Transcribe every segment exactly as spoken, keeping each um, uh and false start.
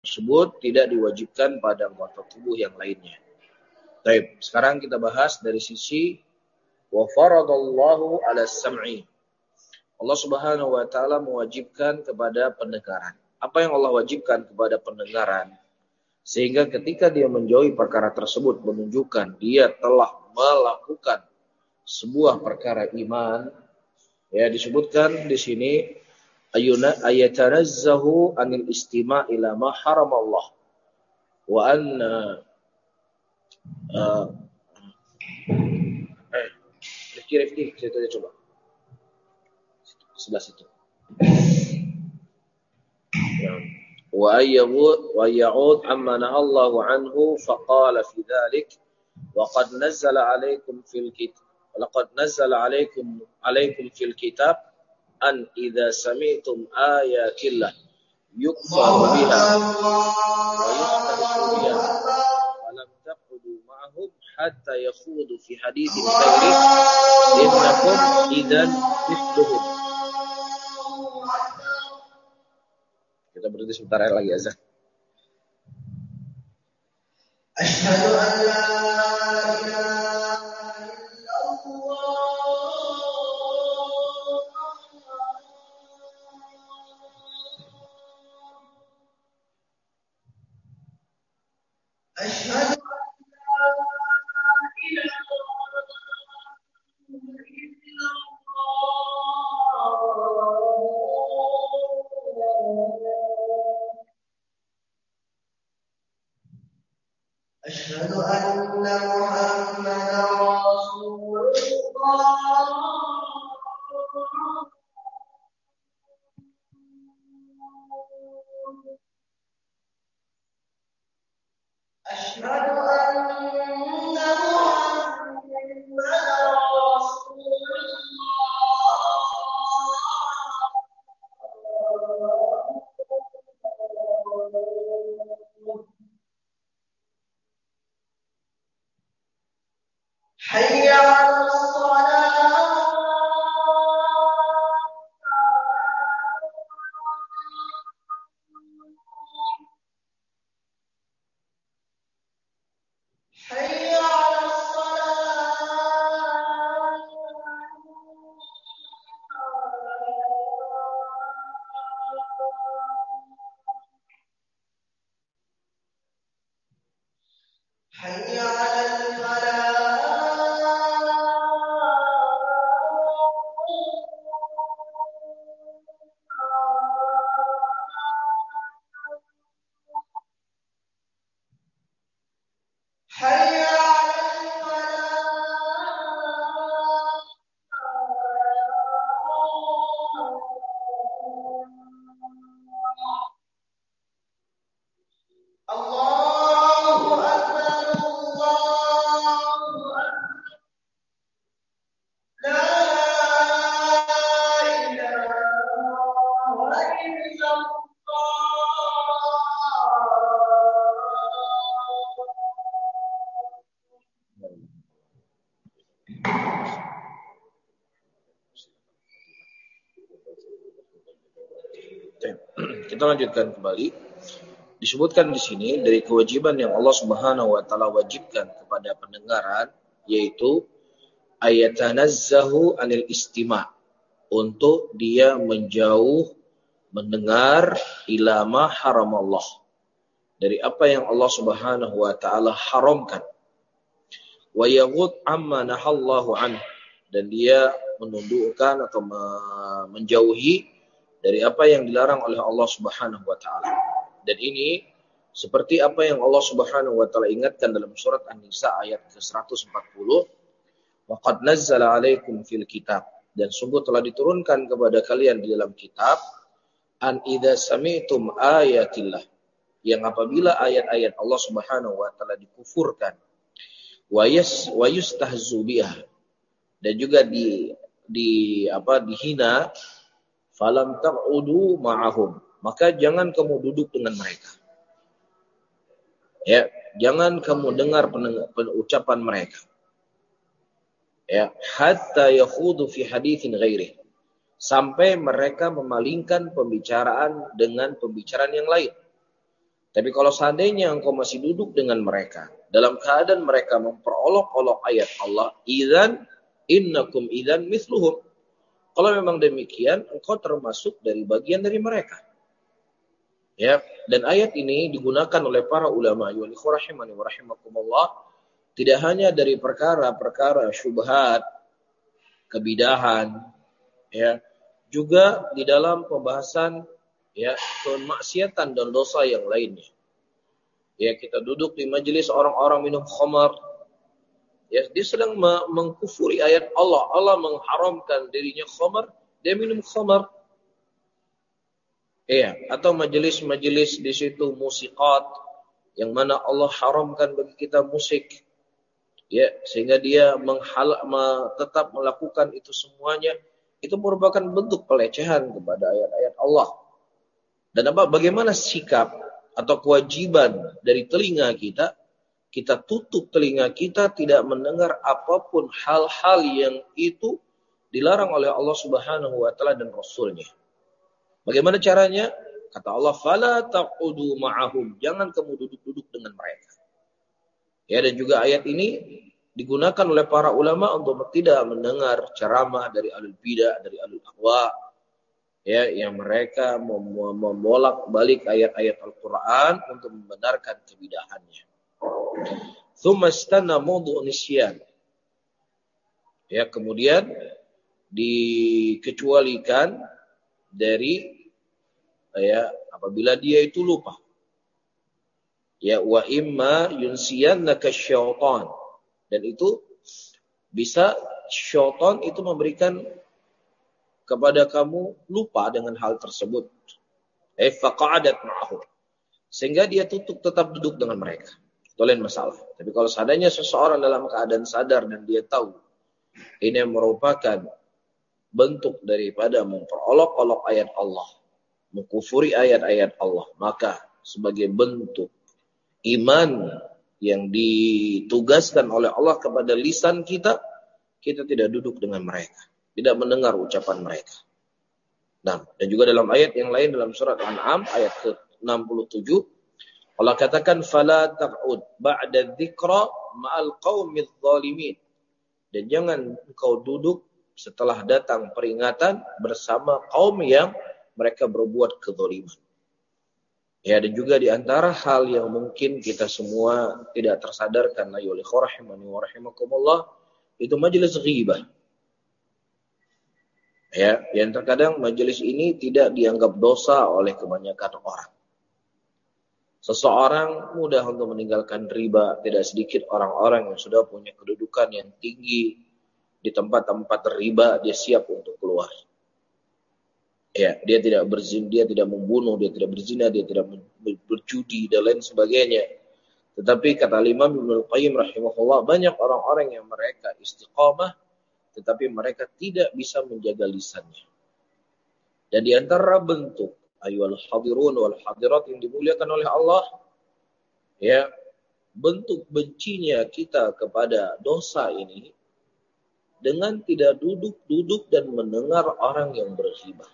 tersebut tidak diwajibkan pada anggota tubuh yang lainnya. Baik, sekarang kita bahas dari sisi wa faradallahu 'ala sam'i. Allah Subhanahu wa taala mewajibkan kepada pendengaran. Apa yang Allah wajibkan kepada pendengaran? Sehingga ketika dia menjauhi perkara tersebut menunjukkan dia telah melakukan sebuah perkara iman. Ya, disebutkan di sini ayuna ayatanazzahu anil istima' ila ma haramallah wa anna uh, eh Rifki Rifki situ aja coba sebelah situ ya. wa ayyud wa ya'ud amma nahallahu anhu faqala fi dhalik wa qad nazzala 'alaykum fil kitab laqad nazzala 'alaykum 'alaykum fil kitab an idza sami'tum ayatillah yukfaru biha wa yustahzu biha falam taqudu ma'ahum hatta yakhudu fi haditsin ghairi innakum idzan mithluhum. Kita berhenti sebentar lagi azan. Asyhadu an la ilaha illallah. Asyhadu Asyhadu anna Muhammadar Rasulullah. Asyhadu anna Muhammadar Rasulullah. Hayya 'alas shalah. Hayya 'alas shalah. Hayya 'alal falah. Kita lanjutkan kembali. Disebutkan di sini dari kewajiban yang Allah Subhanahu wa taala wajibkan kepada pendengaran yaitu ayatanazzahu anil istima' untuk dia menjauh mendengar ila ma haramallah dari apa yang Allah Subhanahu wa taala haramkan. Wa yaghud amma nahallahu anhu dan dia menundukkan atau menjauhi dari apa yang dilarang oleh Allah Subhanahu wa taala. Dan ini seperti apa yang Allah Subhanahu wa taala ingatkan dalam surat An-Nisa ayat ke seratus empat puluh, wa qad nazzala 'alaikum fil kitab, dan sungguh telah diturunkan kepada kalian di dalam kitab an idza sami'tum ayatillah, yang apabila ayat-ayat Allah Subhanahu wa taala dikufurkan, wa yas wa yustahzu biha, dan juga di di apa dihina, falam taq'udu ma'ahum, maka jangan kamu duduk dengan mereka. Ya, jangan kamu dengar ucapan mereka. Ya, hatta yakhudu fi haditsin ghairi, sampai mereka memalingkan pembicaraan dengan pembicaraan yang lain. Tapi kalau seandainya engkau masih duduk dengan mereka, dalam keadaan mereka memperolok-olok ayat Allah, idzan innakum idzan mithluhum. Kalau memang demikian, engkau termasuk dari bagian dari mereka. Ya, dan ayat ini digunakan oleh para ulama ya rahimani wa rahimakumullah tidak hanya dari perkara-perkara syubhat, kebidahan, ya, juga di dalam pembahasan ya kemaksiatan dan dosa yang lainnya. Ya, kita duduk di majelis orang-orang minum khamar, ya, dia sedang mengkufuri ayat Allah. Allah mengharamkan dirinya khamar, dia minum khamar. Ya, atau majelis-majelis di situ musiqat yang mana Allah haramkan bagi kita musik. Ya, sehingga dia menghal tetap melakukan itu semuanya, itu merupakan bentuk pelecehan kepada ayat-ayat Allah. Dan apa bagaimana sikap atau kewajiban dari telinga kita? Kita tutup telinga kita tidak mendengar apapun hal-hal yang itu dilarang oleh Allah Subhanahu wa taala dan Rasulnya. Bagaimana caranya? Kata Allah, "Fala taqudu ma'ahum." Jangan kamu duduk-duduk dengan mereka. Ya, dan juga ayat ini digunakan oleh para ulama untuk tidak mendengar ceramah dari ahlul bidah, dari ahlul ahwa, ya, yang mereka mem- membolak-balik ayat-ayat Al-Qur'an untuk membenarkan kebidahannya. Tsumma istanna mawdu' nisyan. Ya, kemudian dikecualikan dari ya apabila dia itu lupa. Ya, wa imma yunsiyannaka syaitan. Dan itu bisa syaitan itu memberikan kepada kamu lupa dengan hal tersebut. Eh faqa'adat ma'ahu. Sehingga dia tutup tetap duduk dengan mereka. Itu lain masalah. Tapi kalau seandainya seseorang dalam keadaan sadar dan dia tahu ini merupakan bentuk daripada memperolok-olok ayat Allah, mengkufuri ayat-ayat Allah, maka sebagai bentuk iman yang ditugaskan oleh Allah kepada lisan kita, kita tidak duduk dengan mereka, tidak mendengar ucapan mereka. Nah, dan juga dalam ayat yang lain dalam surat Al-An'am ayat ke enam puluh tujuh, Allah katakan fala taq'ud ba'da dzikra ma'al qaumidz zalimin. Dan jangan engkau duduk setelah datang peringatan bersama kaum yang mereka berbuat kezaliman. Ya, dan juga di antara hal yang mungkin kita semua tidak tersadarkan la yuli rahimani wa rahimakumullah, itu majelis ghibah. Ya, yang terkadang majelis ini tidak dianggap dosa oleh kebanyakan orang. Seseorang mudah untuk meninggalkan riba, tidak sedikit orang-orang yang sudah punya kedudukan yang tinggi di tempat-tempat riba, dia siap untuk keluar. Ya, dia tidak berzina, dia tidak membunuh, dia tidak berzina, dia tidak berjudi dan lain sebagainya. Tetapi kata Imam Ibnu Qayyim rahimahullah, banyak orang-orang yang mereka istiqamah, tetapi mereka tidak bisa menjaga lisannya. Dan di antara bentuk ayyuhal hadirun wal hadirat yang dimuliakan oleh Allah, ya, bentuk bencinya kita kepada dosa ini dengan tidak duduk-duduk dan mendengar orang yang berghibah.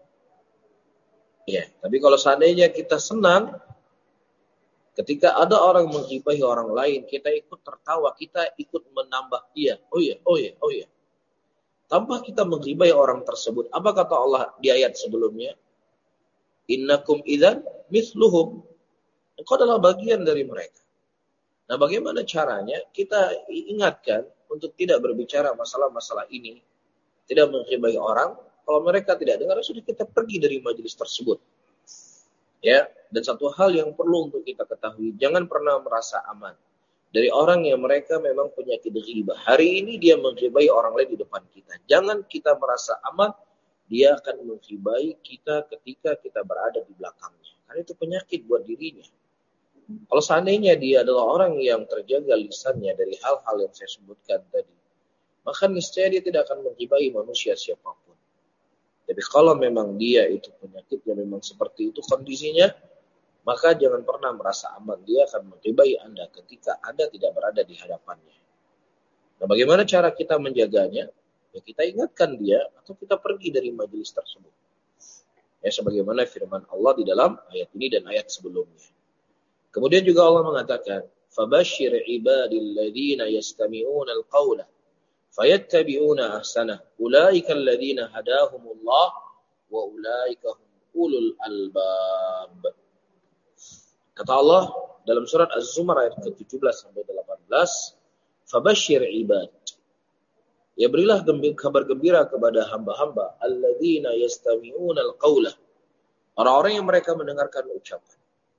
Ya, tapi kalau seandainya kita senang ketika ada orang menggibahi orang lain, kita ikut tertawa, kita ikut menambah dia. Oh iya, oh iya, oh iya. Tanpa kita menggibahi orang tersebut, apa kata Allah di ayat sebelumnya? Innakum idzan mithluhum. Engkau adalah bagian dari mereka. Nah, bagaimana caranya? Kita ingatkan untuk tidak berbicara masalah-masalah ini, tidak menggibahi orang. Kalau mereka tidak dengar, sudah kita pergi dari majelis tersebut. Ya, dan satu hal yang perlu untuk kita ketahui, jangan pernah merasa aman dari orang yang mereka memang penyakit ghibah. Hari ini dia menghibai orang lain di depan kita. Jangan kita merasa aman, dia akan menghibai kita ketika kita berada di belakangnya. Karena itu penyakit buat dirinya. Kalau seandainya dia adalah orang yang terjaga lisannya dari hal-hal yang saya sebutkan tadi, maka niscaya dia tidak akan menghibai manusia siapapun. Jadi kalau memang dia itu penyakitnya memang seperti itu kondisinya, maka jangan pernah merasa aman. Dia akan menghibai Anda ketika Anda tidak berada di hadapannya. Nah, bagaimana cara kita menjaganya? Ya, kita ingatkan dia atau kita pergi dari majelis tersebut. Ya, sebagaimana firman Allah di dalam ayat ini dan ayat sebelumnya. Kemudian juga Allah mengatakan, "Fabashshir ibadil ladzina yastami'una al-qaula fayattabi'una ahsanah. Ulaika alladziina hadahumullah wa ulaika hum ulul albab." Kata Allah dalam surat Az-Zumar ayat ke tujuh belas sampai delapan belas, "Fabashshir ibad." Ya berilah kabar gembira kepada hamba-hamba alladzina yastami'una al-qaula. Orang-orang yang mereka mendengarkan ucapan.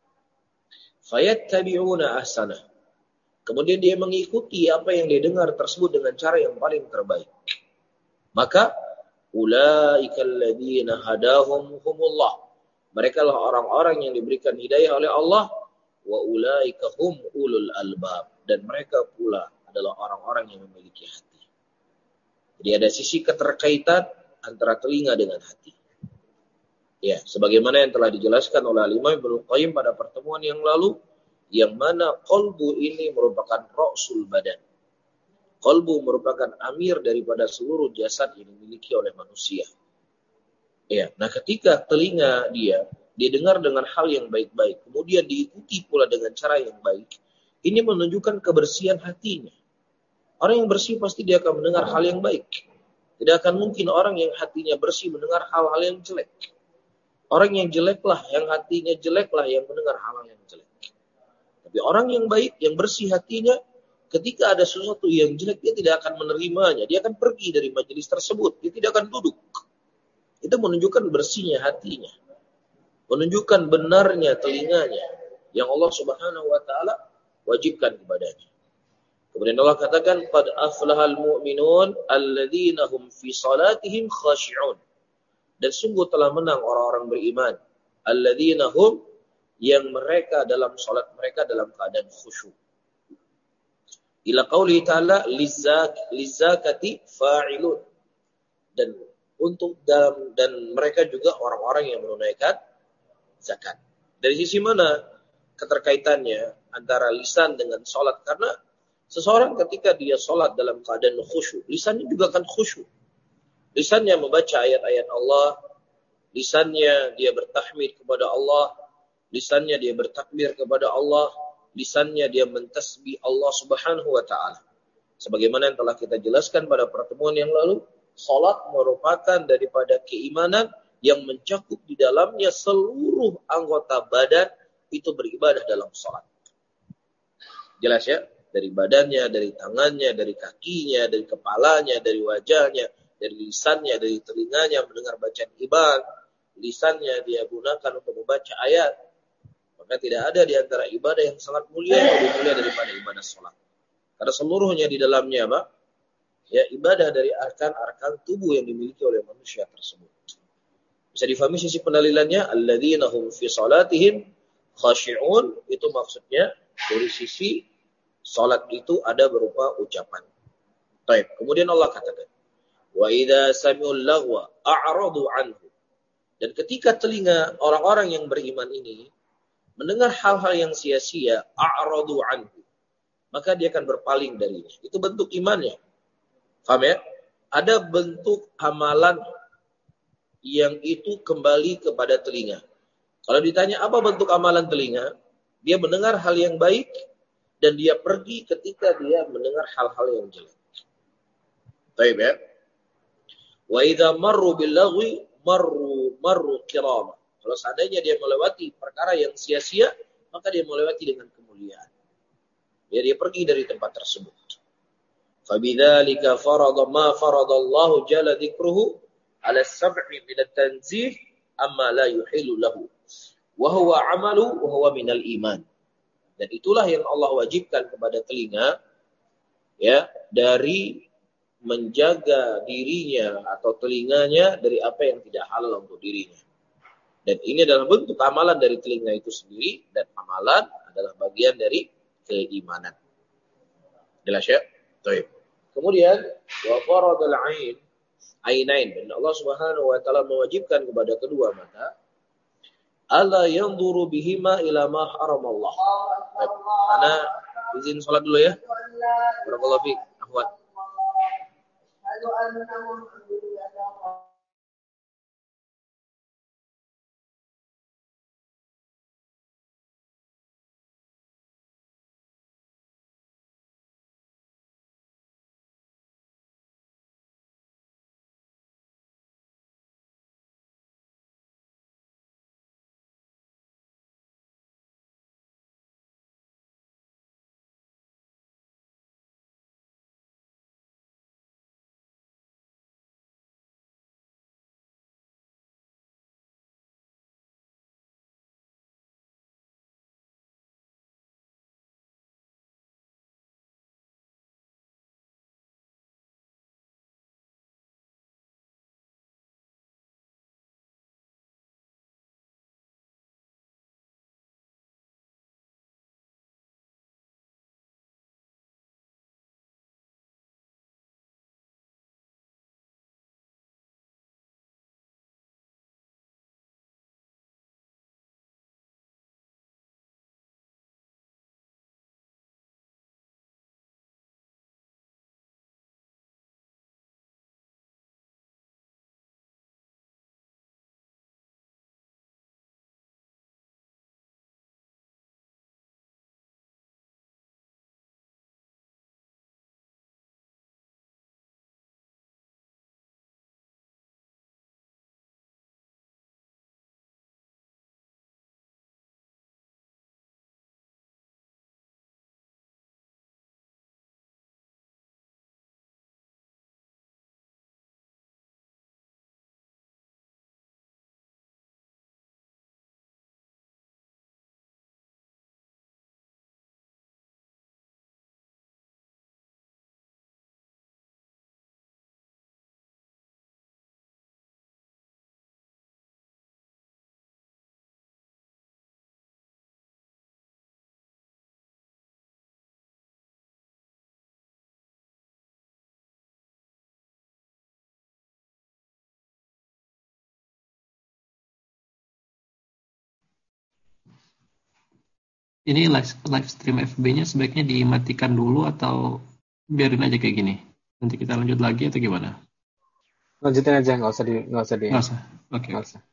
Fayattabi'una ahsanah. Kemudian dia mengikuti apa yang dia dengar tersebut dengan cara yang paling terbaik. Maka ulaikal ladzina hadahumullah. Mereka lah orang-orang yang diberikan hidayah oleh Allah, wa ulaika hum ulul albab, dan mereka pula adalah orang-orang yang memiliki hati. Jadi ada sisi keterkaitan antara telinga dengan hati. Ya, sebagaimana yang telah dijelaskan oleh Imam Ibnu Qayyim pada pertemuan yang lalu, yang mana qalbu ini merupakan ra'sul badan. Qalbu merupakan amir daripada seluruh jasad yang dimiliki oleh manusia. Ya, nah ketika telinga dia, dia dengar dengan hal yang baik-baik, kemudian diikuti pula dengan cara yang baik, ini menunjukkan kebersihan hatinya. Orang yang bersih pasti dia akan mendengar hal yang baik. Tidak akan mungkin orang yang hatinya bersih mendengar hal-hal yang jelek. Orang yang jeleklah, yang hatinya jeleklah yang mendengar hal-hal yang jelek. Tapi orang yang baik, yang bersih hatinya, ketika ada sesuatu yang jelek, dia tidak akan menerimanya. Dia akan pergi dari majelis tersebut. Dia tidak akan duduk. Itu menunjukkan bersihnya hatinya. Menunjukkan benarnya telinganya. Yang Allah subhanahu wa ta'ala wajibkan kepadanya. Kemudian Allah katakan, "Qad aflahal mu'minun alladzina hum fi salatihim khashi'un." Dan sungguh telah menang orang-orang beriman. Alladzina hum, yang mereka dalam salat mereka dalam keadaan khusyuk. Ila qauli ta'ala lizak lizakati fa'ilun. Dan untuk dalam dan mereka juga orang-orang yang menunaikan zakat. Dari sisi mana keterkaitannya antara lisan dengan salat? Karena seseorang ketika dia salat dalam keadaan khusyuk, lisannya juga akan khusyuk. Lisannya membaca ayat-ayat Allah, lisannya dia bertahmid kepada Allah, lisannya dia bertakbir kepada Allah, lisannya dia mentasbih Allah subhanahu wa ta'ala. Sebagaimana yang telah kita jelaskan pada pertemuan yang lalu, salat merupakan daripada keimanan yang mencakup di dalamnya seluruh anggota badan itu beribadah dalam salat. Jelas ya? Dari badannya, dari tangannya, dari kakinya, dari kepalanya, dari wajahnya, dari lisannya, dari telinganya mendengar bacaan ibadah, lisannya dia gunakan untuk membaca ayat. Maka tidak ada di antara ibadah yang sangat mulia yang lebih mulia daripada ibadah salat. Karena seluruhnya di dalamnya apa? Ya, ibadah dari arkan-arkan tubuh yang dimiliki oleh manusia tersebut. Bisa difahami sisi pendalilannya, alladzina hum fi salatihim khashi'un, itu maksudnya dari sisi salat itu ada berupa ucapan. Baik, kemudian Allah katakan, wa idza sami'ul lagwa a'radu anhu. Dan ketika telinga orang-orang yang beriman ini mendengar hal-hal yang sia-sia, a'radu anhu, maka dia akan berpaling darinya. Itu bentuk imannya. Paham ya? Ada bentuk amalan yang itu kembali kepada telinga. Kalau ditanya apa bentuk amalan telinga, dia mendengar hal yang baik dan dia pergi ketika dia mendengar hal-hal yang jelek. Baik ya? Wa idza marru bil lagwi marru marru kirama. Kalau seandainya dia melewati perkara yang sia-sia, maka dia melewati dengan kemuliaan. Ya, dia pergi dari tempat tersebut. Fabidzalika farada ma faradallahu jalla dzikruhu ala sab'i min at-tanzih amma la yuhilu lahu. Wa huwa amalu wa huwa minal iman. Dan itulah yang Allah wajibkan kepada telinga, ya, dari menjaga dirinya atau telinganya dari apa yang tidak halal untuk dirinya. Dan ini adalah bentuk amalan dari telinga itu sendiri, dan amalan adalah bagian dari keimanan. Jelas ya? Baik. Kemudian wa faradal ain ainain, dan Allah Subhanahu wa taala mewajibkan kepada kedua mata, alla yanzuru bihima ila ma haramallah. Baik. Ana izin salat dulu ya. Barakallahu fiik. Ahwat. Ini live, live stream F B-nya sebaiknya dimatikan dulu atau biarin aja kayak gini? Nanti kita lanjut lagi atau gimana? Lanjutin aja, nggak usah di nggak usah di Nggak usah. Oke, nggak oke. usah.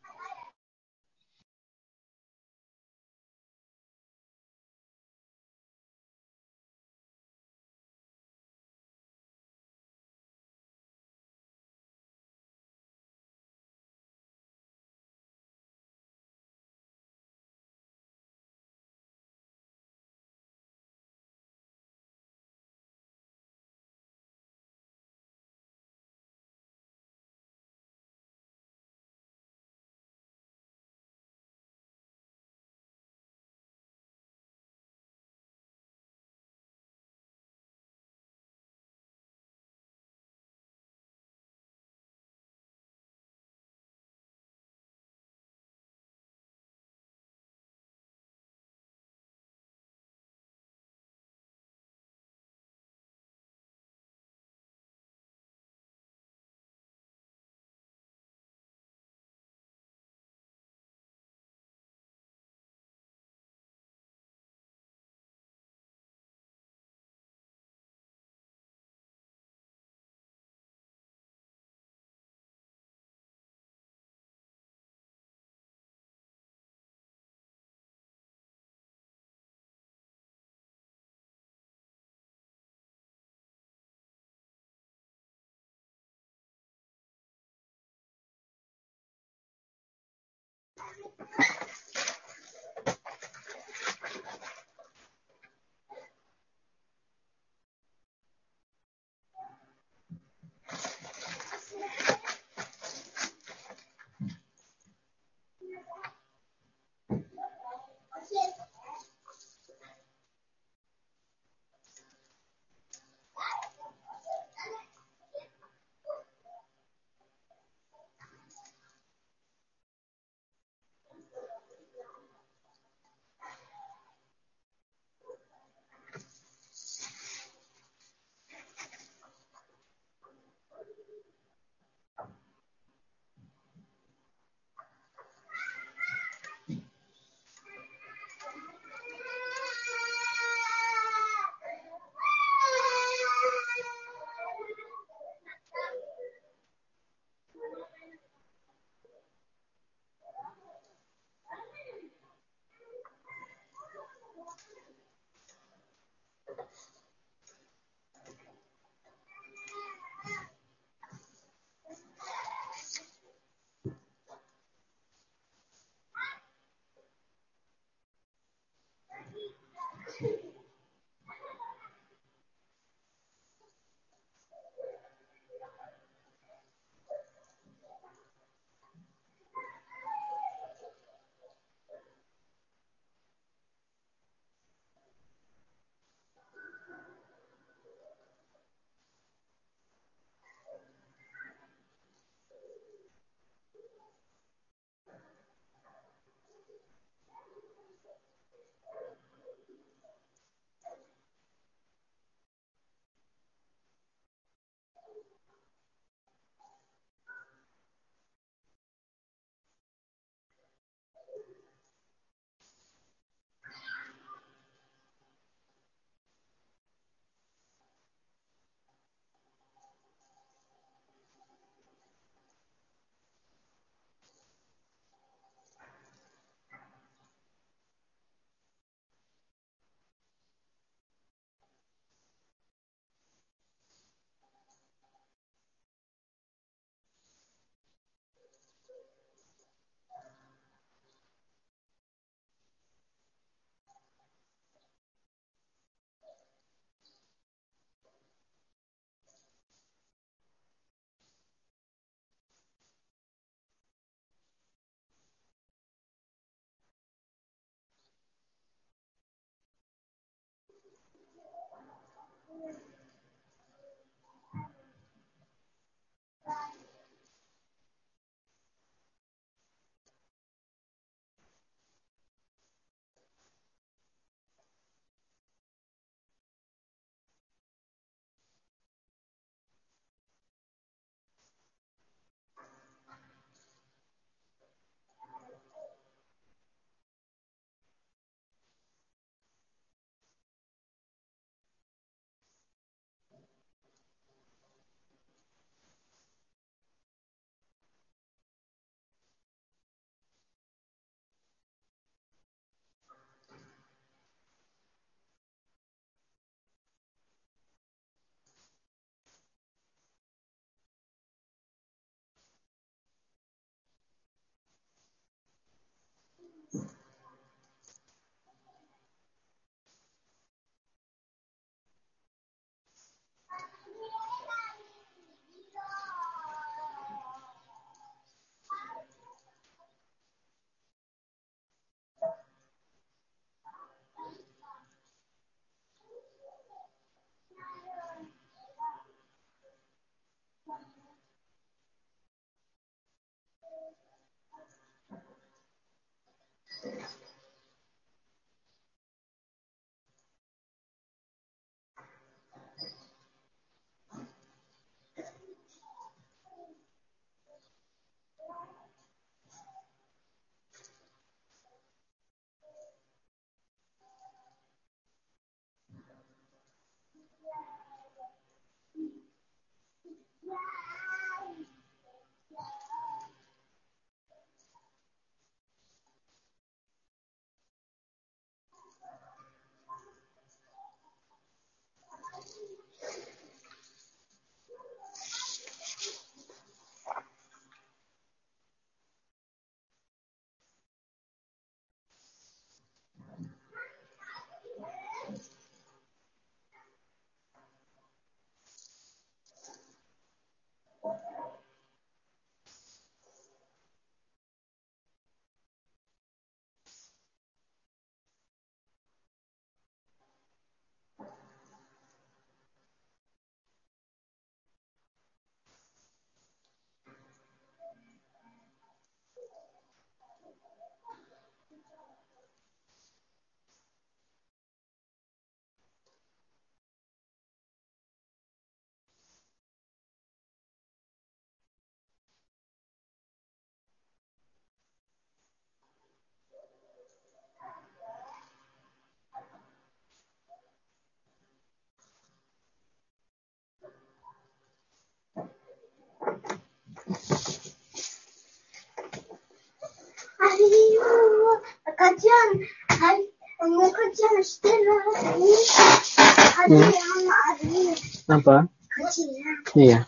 Hmm. Apa? Iya.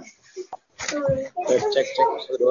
Cek, cek, cek. Satu, dua.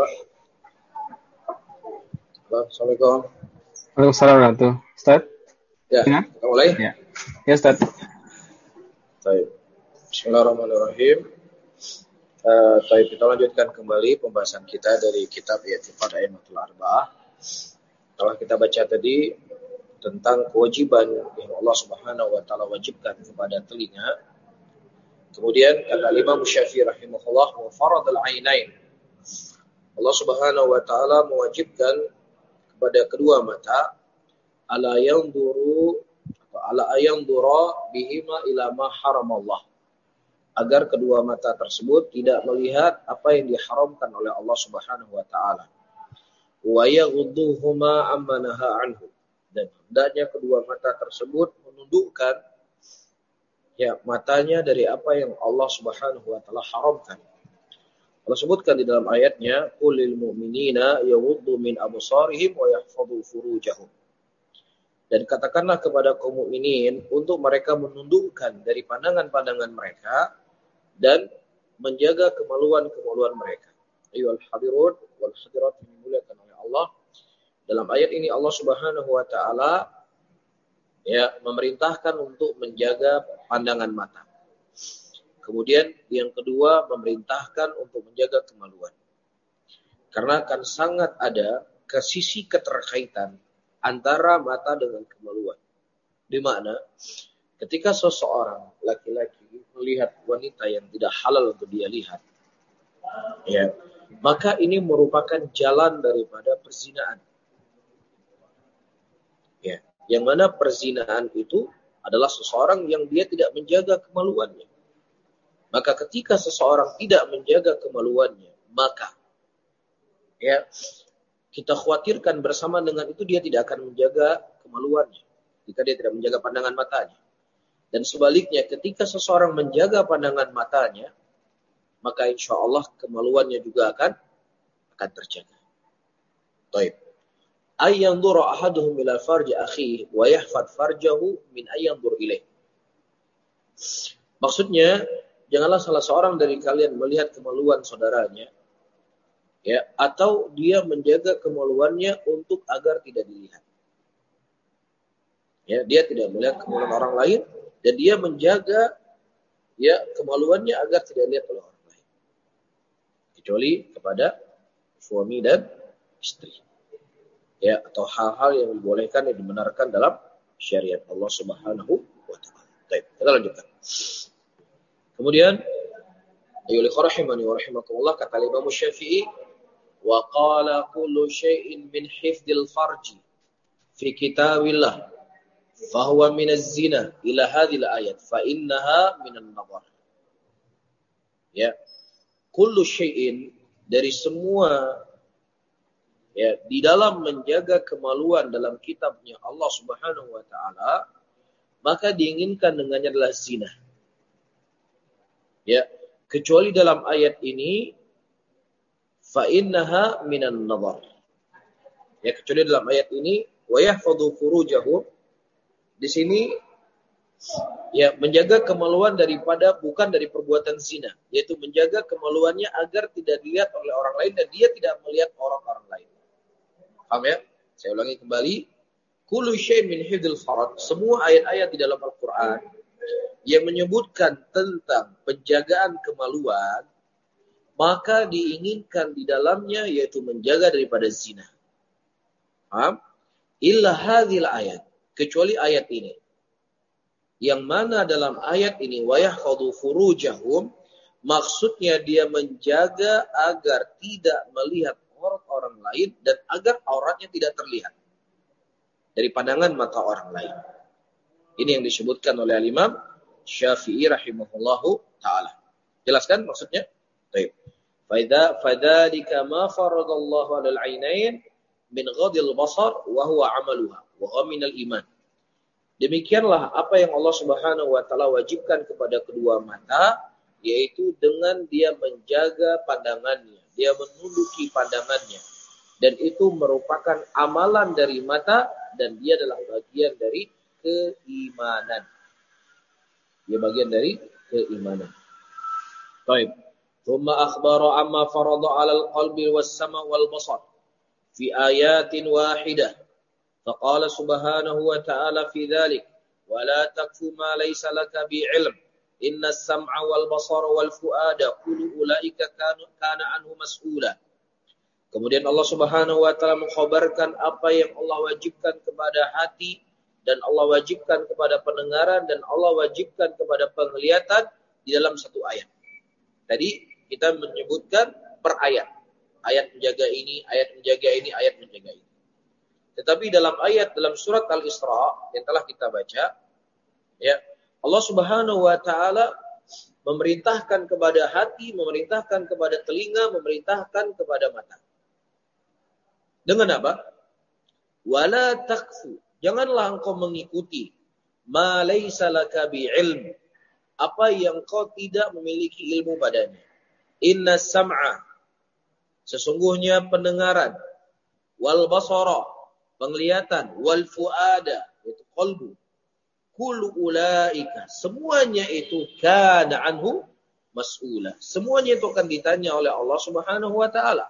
Halo, Assalamualaikum. Waalaikumsalam warahmatullahi wabarakatuh. Ustaz? Ya, Dengar? kita mulai. Ya. Ya, Ustaz. Baik. Bismillahirrahmanirrahim. Uh, baik, kita lanjutkan kembali pembahasan kita dari kitab yaitu Qadaimatul Arba'ah. Telah kita baca tadi tentang kewajiban yang Allah Subhanahu wa taala wajibkan kepada telinga. Kemudian kata Imam Syafi'i rahimahullah, wa faradul ainain. Allah Subhanahu wa taala mewajibkan kepada kedua mata ala yanzuru atau ala ayanzura bihima ila ma haramallah, agar kedua mata tersebut tidak melihat apa yang diharamkan oleh Allah Subhanahu wa taala. Wa yaghudduhuma amma naha anhu, dan hendaknya kedua mata tersebut menundukkan ya matanya dari apa yang Allah Subhanahu wa taala haramkan. Allah sebutkan di dalam ayatnya, qulil mu'minina yaghuddu min absarihim wa yahfadhu furujahum. Dan katakanlah kepada kaum mukminin untuk mereka menundukkan dari pandangan-pandangan mereka dan menjaga kemaluan-kemaluan mereka. Ayyuhal hadirun wal hadirat yang dimuliakan oleh Allah. Dalam ayat ini Allah Subhanahu wa taala ya memerintahkan untuk menjaga pandangan mata. Kemudian yang kedua memerintahkan untuk menjaga kemaluan. Karena akan sangat ada ke sisi keterkaitan antara mata dengan kemaluan. Di mana ketika seseorang laki-laki melihat wanita yang tidak halal untuk dia lihat, ya, maka ini merupakan jalan daripada perzinaan. Ya, yang mana perzinaan itu adalah seseorang yang dia tidak menjaga kemaluannya. Maka ketika seseorang tidak menjaga kemaluannya, maka ya kita khawatirkan bersama dengan itu dia tidak akan menjaga kemaluannya jika dia tidak menjaga pandangan matanya. Dan sebaliknya ketika seseorang menjaga pandangan matanya, maka insya Allah kemaluannya juga akan akan terjaga. Taib. Ayyanzuru ahaduhum ila farji akhihi wa yahfad farjahu min ayyanzur ilaih. Maksudnya, janganlah salah seorang dari kalian melihat kemaluan saudaranya, ya, atau dia menjaga kemaluannya untuk agar tidak dilihat. Ya, dia tidak melihat kemaluan orang lain dan dia menjaga ya kemaluannya agar tidak dilihat oleh orang lain. Kecuali kepada suami dan istri. Ya, atau hal-hal yang dibolehkan dan dibenarkan dalam syariat Allah Subhanahu wa taala. Baik, kita lanjutkan. Kemudian ayyuhal rahimani wa rahimakumullah, kata Imam Syafi'i, wa qala kullu syai'in min hifdzil farji fi kitabillah fa huwa min az-zina ila hadhil ayat fa innaha min an-nadhar. Ya, kullu syai'in, dari semua ya di dalam menjaga kemaluan dalam kitabnya Allah Subhanahu wa taala, maka diinginkan dengannya adalah zina. Ya, kecuali dalam ayat ini fa innaha minan nadhar. Ya, kecuali dalam ayat ini wa yahfadhu furujahum. Di sini ya menjaga kemaluan daripada bukan dari perbuatan zina, yaitu menjaga kemaluannya agar tidak dilihat oleh orang lain dan dia tidak melihat orang-orang lain. Paham ya? Saya ulangi kembali. Kullu syai'in min hifdzil farad. Semua ayat-ayat di dalam Al-Qur'an yang menyebutkan tentang penjagaan kemaluan, maka diinginkan di dalamnya yaitu menjaga daripada zina. Paham? Illa hadhil ayat, kecuali ayat ini. Yang mana dalam ayat ini wa yahfadhu furujahum, maksudnya dia menjaga agar tidak melihat orang lain dan agar auratnya tidak terlihat dari pandangan mata orang lain. Ini yang disebutkan oleh Imam Syafi'i rahimahullahu ta'ala. Jelaskan maksudnya? Baik. Faidha fadzalika ma faradallahu 'alal 'ainain min ghadil basar wa huwa 'amaluha wa huwa minal iman. Demikianlah apa yang Allah Subhanahu wa taala wajibkan kepada kedua mata, yaitu dengan dia menjaga pandangannya, dia menunduki pandangannya. Dan itu merupakan amalan dari mata dan dia adalah bagian dari keimanan. Dia bagian dari keimanan. Baik. Thumma akhbara amma farada 'alal qalbi was-sama' wal basar fi ayatin wahidah. Faqala subhanahu wa ta'ala fi dhalik wa la takfu ma laysa laka bi'ilm. Inna as-sam'a wal basara wal fu'ada kullu ulaika kana anhu mas'ula. Kemudian Allah Subhanahu wa taala mengkhabarkan apa yang Allah wajibkan kepada hati dan Allah wajibkan kepada pendengaran dan Allah wajibkan kepada penglihatan di dalam satu ayat. Tadi kita menyebutkan per ayat. Ayat menjaga ini, ayat menjaga ini, ayat menjaga ini. Tetapi dalam ayat dalam surat Al-Isra yang telah kita baca, ya, Allah Subhanahu wa taala memerintahkan kepada hati, memerintahkan kepada telinga, memerintahkan kepada mata. Dengan apa? Wala takfu. Janganlah engkau mengikuti ma laysa laka bi'ilm. Apa yang kau tidak memiliki ilmu padanya. Inna sam'a. Sesungguhnya pendengaran. Wal basara. Penglihatan. Wal fu'ada. Itu qalbu. Kullu ulaika. Semuanya itu kana anhu mas'ula. Semuanya itu akan ditanya oleh Allah Subhanahu wa ta'ala.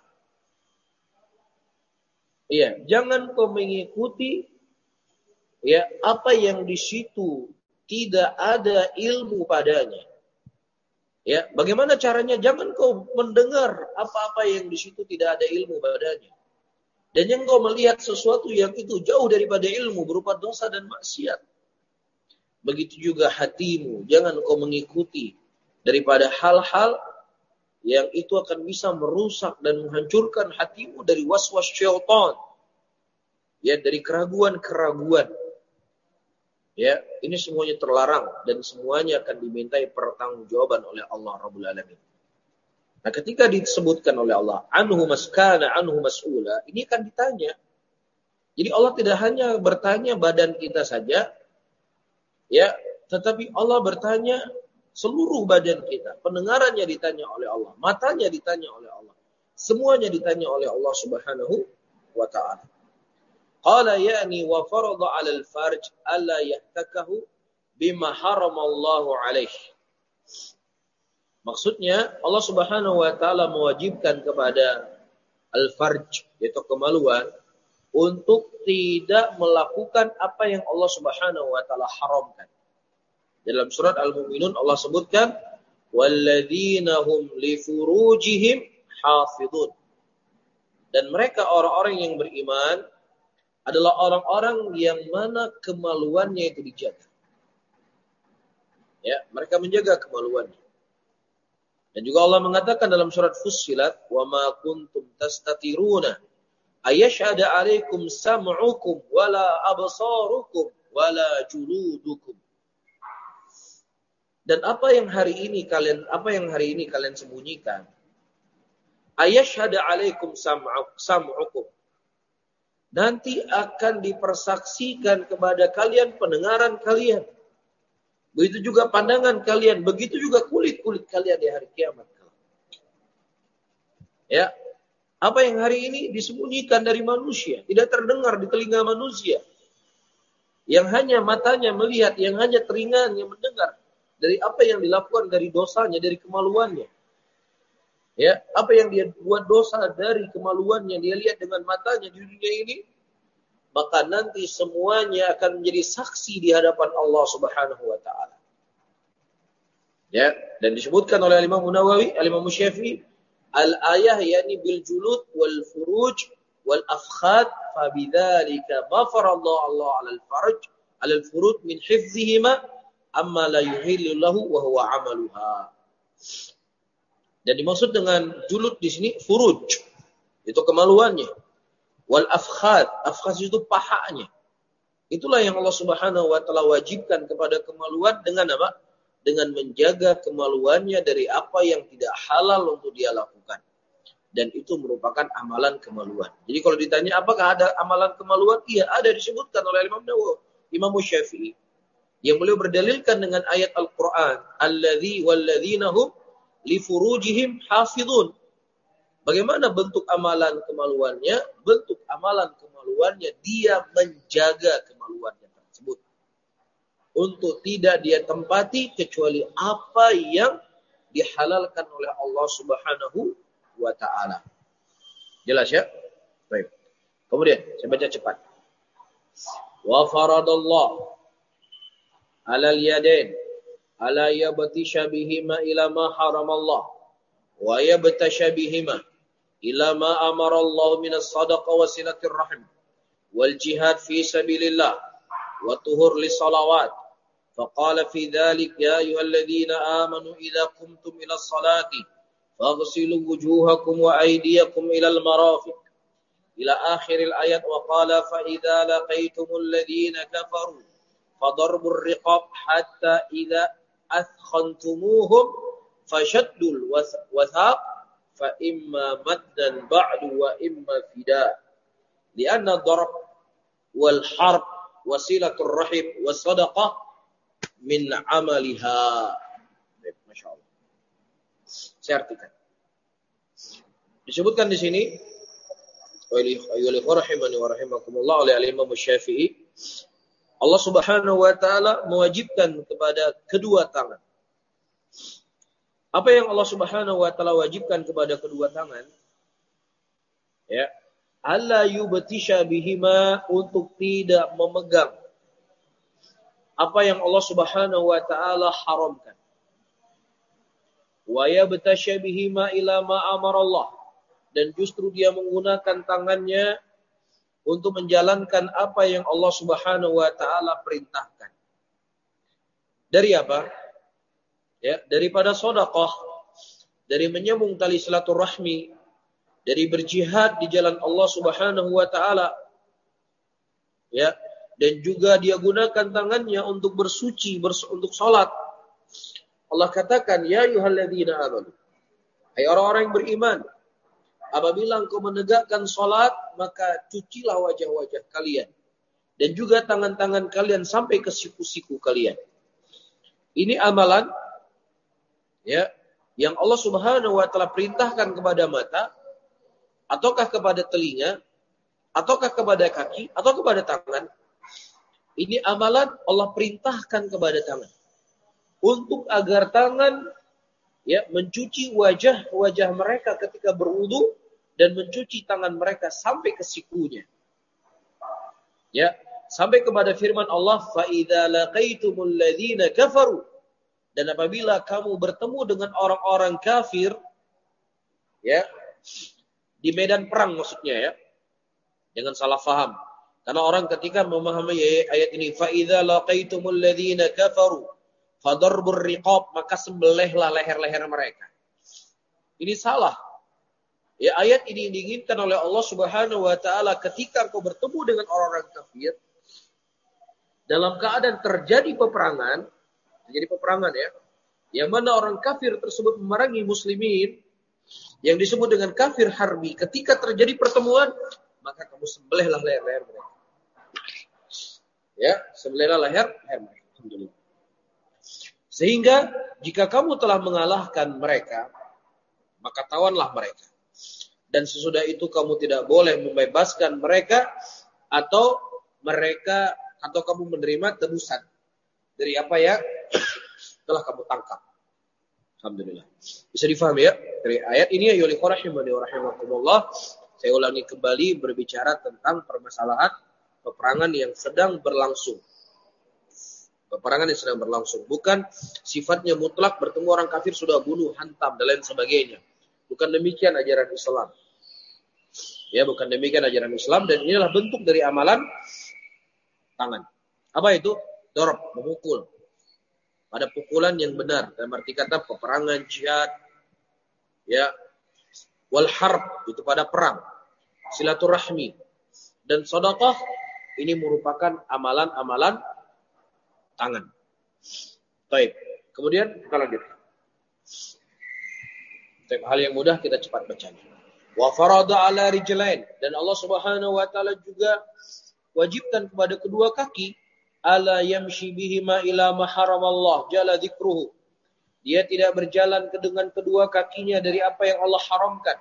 Iya, jangan kau mengikuti ya apa yang di situ tidak ada ilmu padanya. Ya, bagaimana caranya? Jangan kau mendengar apa-apa yang di situ tidak ada ilmu padanya. Dan yang kau melihat sesuatu yang itu jauh daripada ilmu berupa dosa dan maksiat. Begitu juga hatimu, jangan kau mengikuti daripada hal-hal yang itu akan bisa merusak dan menghancurkan hatimu dari waswas syaitan. Ya, dari keraguan-keraguan. Ya, ini semuanya terlarang dan semuanya akan dimintai pertanggungjawaban oleh Allah Rabbul Alamin. Nah, ketika disebutkan oleh Allah, anhu maskana anhu mas'ula, ini akan ditanya. Jadi Allah tidak hanya bertanya badan kita saja, ya, tetapi Allah bertanya seluruh badan kita. Pendengarannya ditanya oleh Allah, matanya ditanya oleh Allah. Semuanya ditanya oleh Allah Subhanahu wa taala. Qala ya'ni wa farada 'alal farj alla yahtakahu bima haramallahu 'alaihi. Maksudnya Allah Subhanahu wa taala mewajibkan kepada al-farj, yaitu kemaluan, untuk tidak melakukan apa yang Allah Subhanahu wa taala haramkan. Dalam surat Al-Mu'minun Allah sebutkan walladzina hum li furujihim hafizun. Dan mereka orang-orang yang beriman adalah orang-orang yang mana kemaluannya itu dijaga. Ya, mereka menjaga kemaluannya. Dan juga Allah mengatakan dalam surat Fussilat, "Wa ma kuntum tastatiruna ayashhadu 'alaikum sam'ukum wala absarukum wala juludukum." Dan apa yang hari ini kalian apa yang hari ini kalian sembunyikan? Ayashhadu 'alaikum sam'ukum. Nanti akan dipersaksikan kepada kalian pendengaran kalian. Begitu juga pandangan kalian. Begitu juga kulit-kulit kalian di hari kiamat. Ya, apa yang hari ini disembunyikan dari manusia, tidak terdengar di telinga manusia. Yang hanya matanya melihat, yang hanya telinganya mendengar. Dari apa yang dilakukan dari dosanya, dari kemaluannya. Ya, apa yang dia buat dosa dari kemaluan yang dia lihat dengan matanya di dunia ini, maka nanti semuanya akan menjadi saksi di hadapan Allah Subhanahu wa taala. Ya, dan disebutkan oleh Imam Nawawi, Imam Syafi'i, al-ayah yani bil julud wal furuj wal afkhad fa bidzalika ma faradallahu Allah 'alal farj 'alal furud min hifzihima amma la yuhillu lahu wa huwa 'amaluha. Dan dimaksud dengan julud di sini furuj, itu kemaluannya. Wal afkhad, afkhad itu pahanya. Itulah yang Allah Subhanahu wa taala wajibkan kepada kemaluan dengan apa? Dengan menjaga kemaluannya dari apa yang tidak halal untuk dia lakukan. Dan itu merupakan amalan kemaluan. Jadi kalau ditanya apakah ada amalan kemaluan? Iya, ada, disebutkan oleh Imam Nawawi, Imam Syafi'i. Yang beliau berdalilkan dengan ayat Al-Qur'an, "Alladzi walladzina hum li furujihim hafizun." Bagaimana bentuk amalan kemaluannya? Bentuk amalan kemaluannya dia menjaga kemaluannya tersebut. untuk tidak dia tempati kecuali apa yang dihalalkan oleh Allah Subhanahu wa taala. Jelas ya? Baik. Kemudian saya baca cepat. Wa faradallahu 'alal yadain ala yabtisha bihima ila ma haramallah wa yabtasha bihima ila ma amara Allah min as-sadaqa wa silatir rahim wal jihad fi sabilillah wa tuhur lis salawat. فقال في ذلك يا أيها الذين آمنوا إذا قمتم إلى الصلاة فاغسلوا وجوهكم وأيديكم إلى المرافق إلى آخر الآيات. وقال فإذا لقيتم الذين كفروا فضربوا الرقاب حتى إذا أثخنتموهم فشدوا الوثاق فإما مدا بعد وإما فداء لأن الضرب والحرب وسيلة الرحم والصدقة min amaliha. Masya Allah. Saya artikan. Disebutkan di sini oleh rahimani wa rahimakumullah oleh Imam Syafi'i, Allah Subhanahu wa taala mewajibkan kepada kedua tangan. Apa yang Allah Subhanahu wa taala wajibkan kepada kedua tangan? Ya, alla yubtisha bihima, untuk tidak memegang apa yang Allah Subhanahu wa taala haramkan. Wa yabtasha bihima ila ma amara Allah, dan justru dia menggunakan tangannya untuk menjalankan apa yang Allah Subhanahu wa taala perintahkan. Dari apa? Ya, daripada sedekah, dari menyambung tali silaturahmi, dari berjihad di jalan Allah Subhanahu wa taala. Ya, dan juga dia gunakan tangannya untuk bersuci, bers- untuk salat. Allah katakan, ya ayyuhalladzina amanu, hai orang-orang yang beriman, apabila engkau menegakkan salat, maka cucilah wajah-wajah kalian dan juga tangan-tangan kalian sampai ke siku-siku kalian. Ini amalan ya yang Allah Subhanahu wa taala perintahkan kepada mata, ataukah kepada telinga, ataukah kepada kaki, atau kepada tangan. Ini amalan Allah perintahkan kepada tangan, untuk agar tangan ya mencuci wajah-wajah mereka ketika berwudu dan mencuci tangan mereka sampai ke sikunya. Ya, sampai kepada firman Allah, fa idza laqaitumul ladzina kafaru, dan apabila kamu bertemu dengan orang-orang kafir ya di medan perang maksudnya ya. Jangan salah faham. Karena orang ketika memahami ayat ini, fa idza laqaitumul ladzina kafaru fadarbur riqab, maka sembelihlah leher-leher mereka. Ini salah. Ya, ayat ini diinginkan oleh Allah Subhanahu wa taala ketika engkau bertemu dengan orang-orang kafir dalam keadaan terjadi peperangan, terjadi peperangan ya, yang mana orang kafir tersebut memerangi muslimin, yang disebut dengan kafir harbi. Ketika terjadi pertemuan, maka kamu sembelihlah leher-leher mereka. Ya, sembelihlah leher, leher mereka. Alhamdulillah. Sehingga jika kamu telah mengalahkan mereka, maka tawanlah mereka. Dan sesudah itu kamu tidak boleh membebaskan mereka, atau mereka atau kamu menerima tebusan dari apa yang telah kamu tangkap. Alhamdulillah. Bisa difahami ya? Dari ayat ini ya yuli rahimani wa rahimakumullah, saya ulangi kembali berbicara tentang permasalahan peperangan yang sedang berlangsung. Peperangan yang sedang berlangsung. Bukan sifatnya mutlak bertemu orang kafir sudah bunuh, hantam, dan lain sebagainya. Bukan demikian ajaran Islam. Ya, bukan demikian ajaran Islam. Dan inilah bentuk dari amalan tangan. Apa itu? Dorob, memukul. Pada pukulan yang benar. Dalam arti kata peperangan, jihad. Ya. Wal harb, itu pada perang. Silaturahmi. Dan sedekah, ini merupakan amalan-amalan tangan. Baik. Kemudian kita lanjut. Hal yang mudah kita cepat bacanya. Wa farada ala rijlain, dan Allah Subhanahu wa taala juga wajibkan kepada kedua kaki, ala yamshi bihima ila ma haramallah jalla dzikruhu. Dia tidak berjalan dengan kedua kakinya dari apa yang Allah haramkan.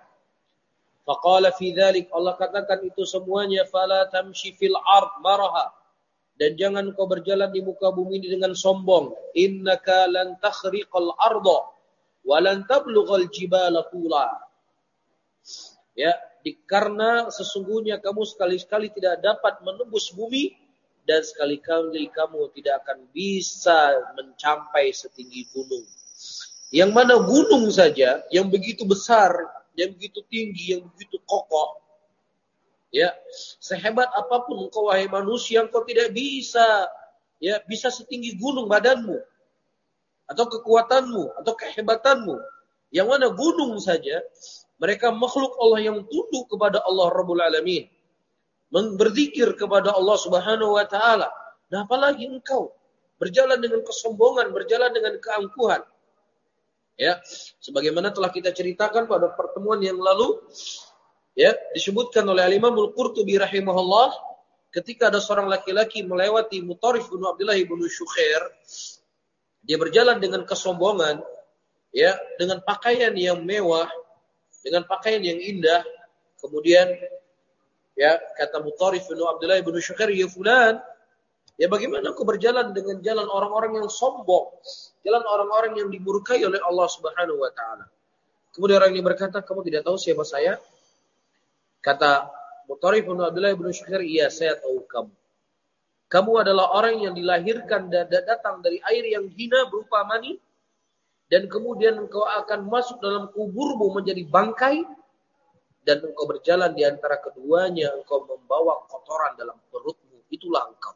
Faqala fi dzalik, Allah katakan itu semuanya, fala tamshi fil ard maraha, Dan jangan kau berjalan di muka bumi ini dengan sombong. Innaka lan takhriqal arda wa lan tablughal jibala tula. Ya, di, karena sesungguhnya kamu sekali-sekali tidak dapat menembus bumi dan sekali-kali kamu tidak akan bisa mencapai setinggi gunung. Yang mana gunung saja yang begitu besar, yang begitu tinggi, yang begitu kokoh, ya, sehebat apapun engkau wahai manusia, engkau tidak bisa ya bisa setinggi gunung badanmu atau kekuatanmu atau kehebatanmu. Yang mana gunung saja mereka makhluk Allah yang tunduk kepada Allah Rabbul Alamin, berzikir kepada Allah Subhanahu wa taala. Nah, apalagi engkau berjalan dengan kesombongan, berjalan dengan keangkuhan. Ya, sebagaimana telah kita ceritakan pada pertemuan yang lalu, ya, disebutkan oleh Al-Imam Al-Qurtubi rahimahullah, ketika ada seorang laki-laki melewati Mutarif bin Abdullah bin Syukhair, dia berjalan dengan kesombongan, ya, dengan pakaian yang mewah, dengan pakaian yang indah. Kemudian, ya, kata Mutarif bin Abdullah bin Syukhair, ya fulan, ya bagaimana kau berjalan dengan jalan orang-orang yang sombong, jalan orang-orang yang dimurkai oleh Allah Subhanahu wa taala. Kemudian orang ini berkata, kamu tidak tahu siapa saya? Kata Mutarif bin Abdullah bin Syukhair, iya, saya tahu kamu. Kamu adalah orang yang dilahirkan dan datang dari air yang hina berupa mani, dan kemudian engkau akan masuk dalam kuburmu menjadi bangkai, dan engkau berjalan di antara keduanya, engkau membawa kotoran dalam perutmu. Itulah engkau.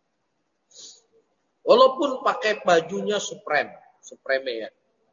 Walaupun pakai bajunya Supreme, Supreme ya.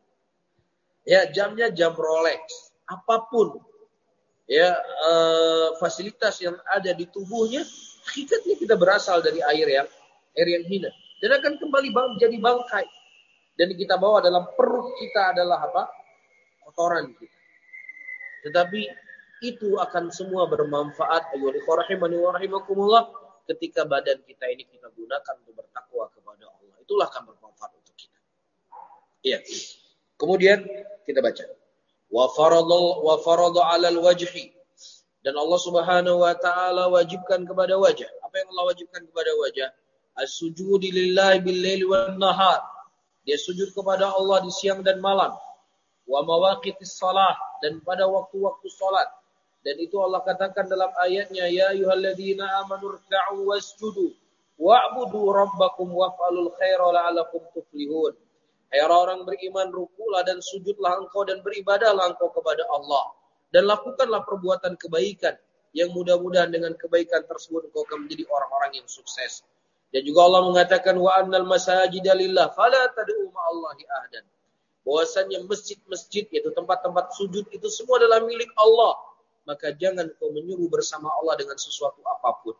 Ya, jamnya jam Rolex, apapun ya uh, fasilitas yang ada di tubuhnya, hakikatnya kita berasal dari air yang air yang hina dan akan kembali bang, jadi bangkai. Dan kita bawa dalam perut kita adalah apa? Kotoran kita. Tetapi itu akan semua bermanfaat ayyuhal ikhwah rahimani wa rahimakumullah ketika badan kita ini kita gunakan untuk bertakwa kepada Allah. Itulah akan bermanfaat untuk kita. Iya. Kemudian kita baca. Wa faradha wa faradha 'alal wajhi. Dan Allah Subhanahu wa taala wajibkan kepada wajah. Apa yang Allah wajibkan kepada wajah? As-sujudu lillahi bil-laili wan-nahar. Dia sujud kepada Allah di siang dan malam. Wa mawaqitis shalah, dan pada waktu-waktu salat. Dan itu Allah katakan dalam ayatnya, ya ayyuhalladzina amanu ruk'u wasjudu wa'budu rabbakum waf'alul khaira la'allakum tuflihun. Hai orang beriman, rukulah dan sujudlah engkau dan beribadahlah engkau kepada Allah. Dan lakukanlah perbuatan kebaikan yang mudah-mudahan dengan kebaikan tersebut engkau akan menjadi orang-orang yang sukses. Dan juga Allah mengatakan wa annal masajida lillah fala tad'u ma'allahi ahadan. Bahwasannya masjid-masjid, yaitu tempat-tempat sujud, itu semua adalah milik Allah. Maka jangan kau menyuruh bersama Allah dengan sesuatu apapun.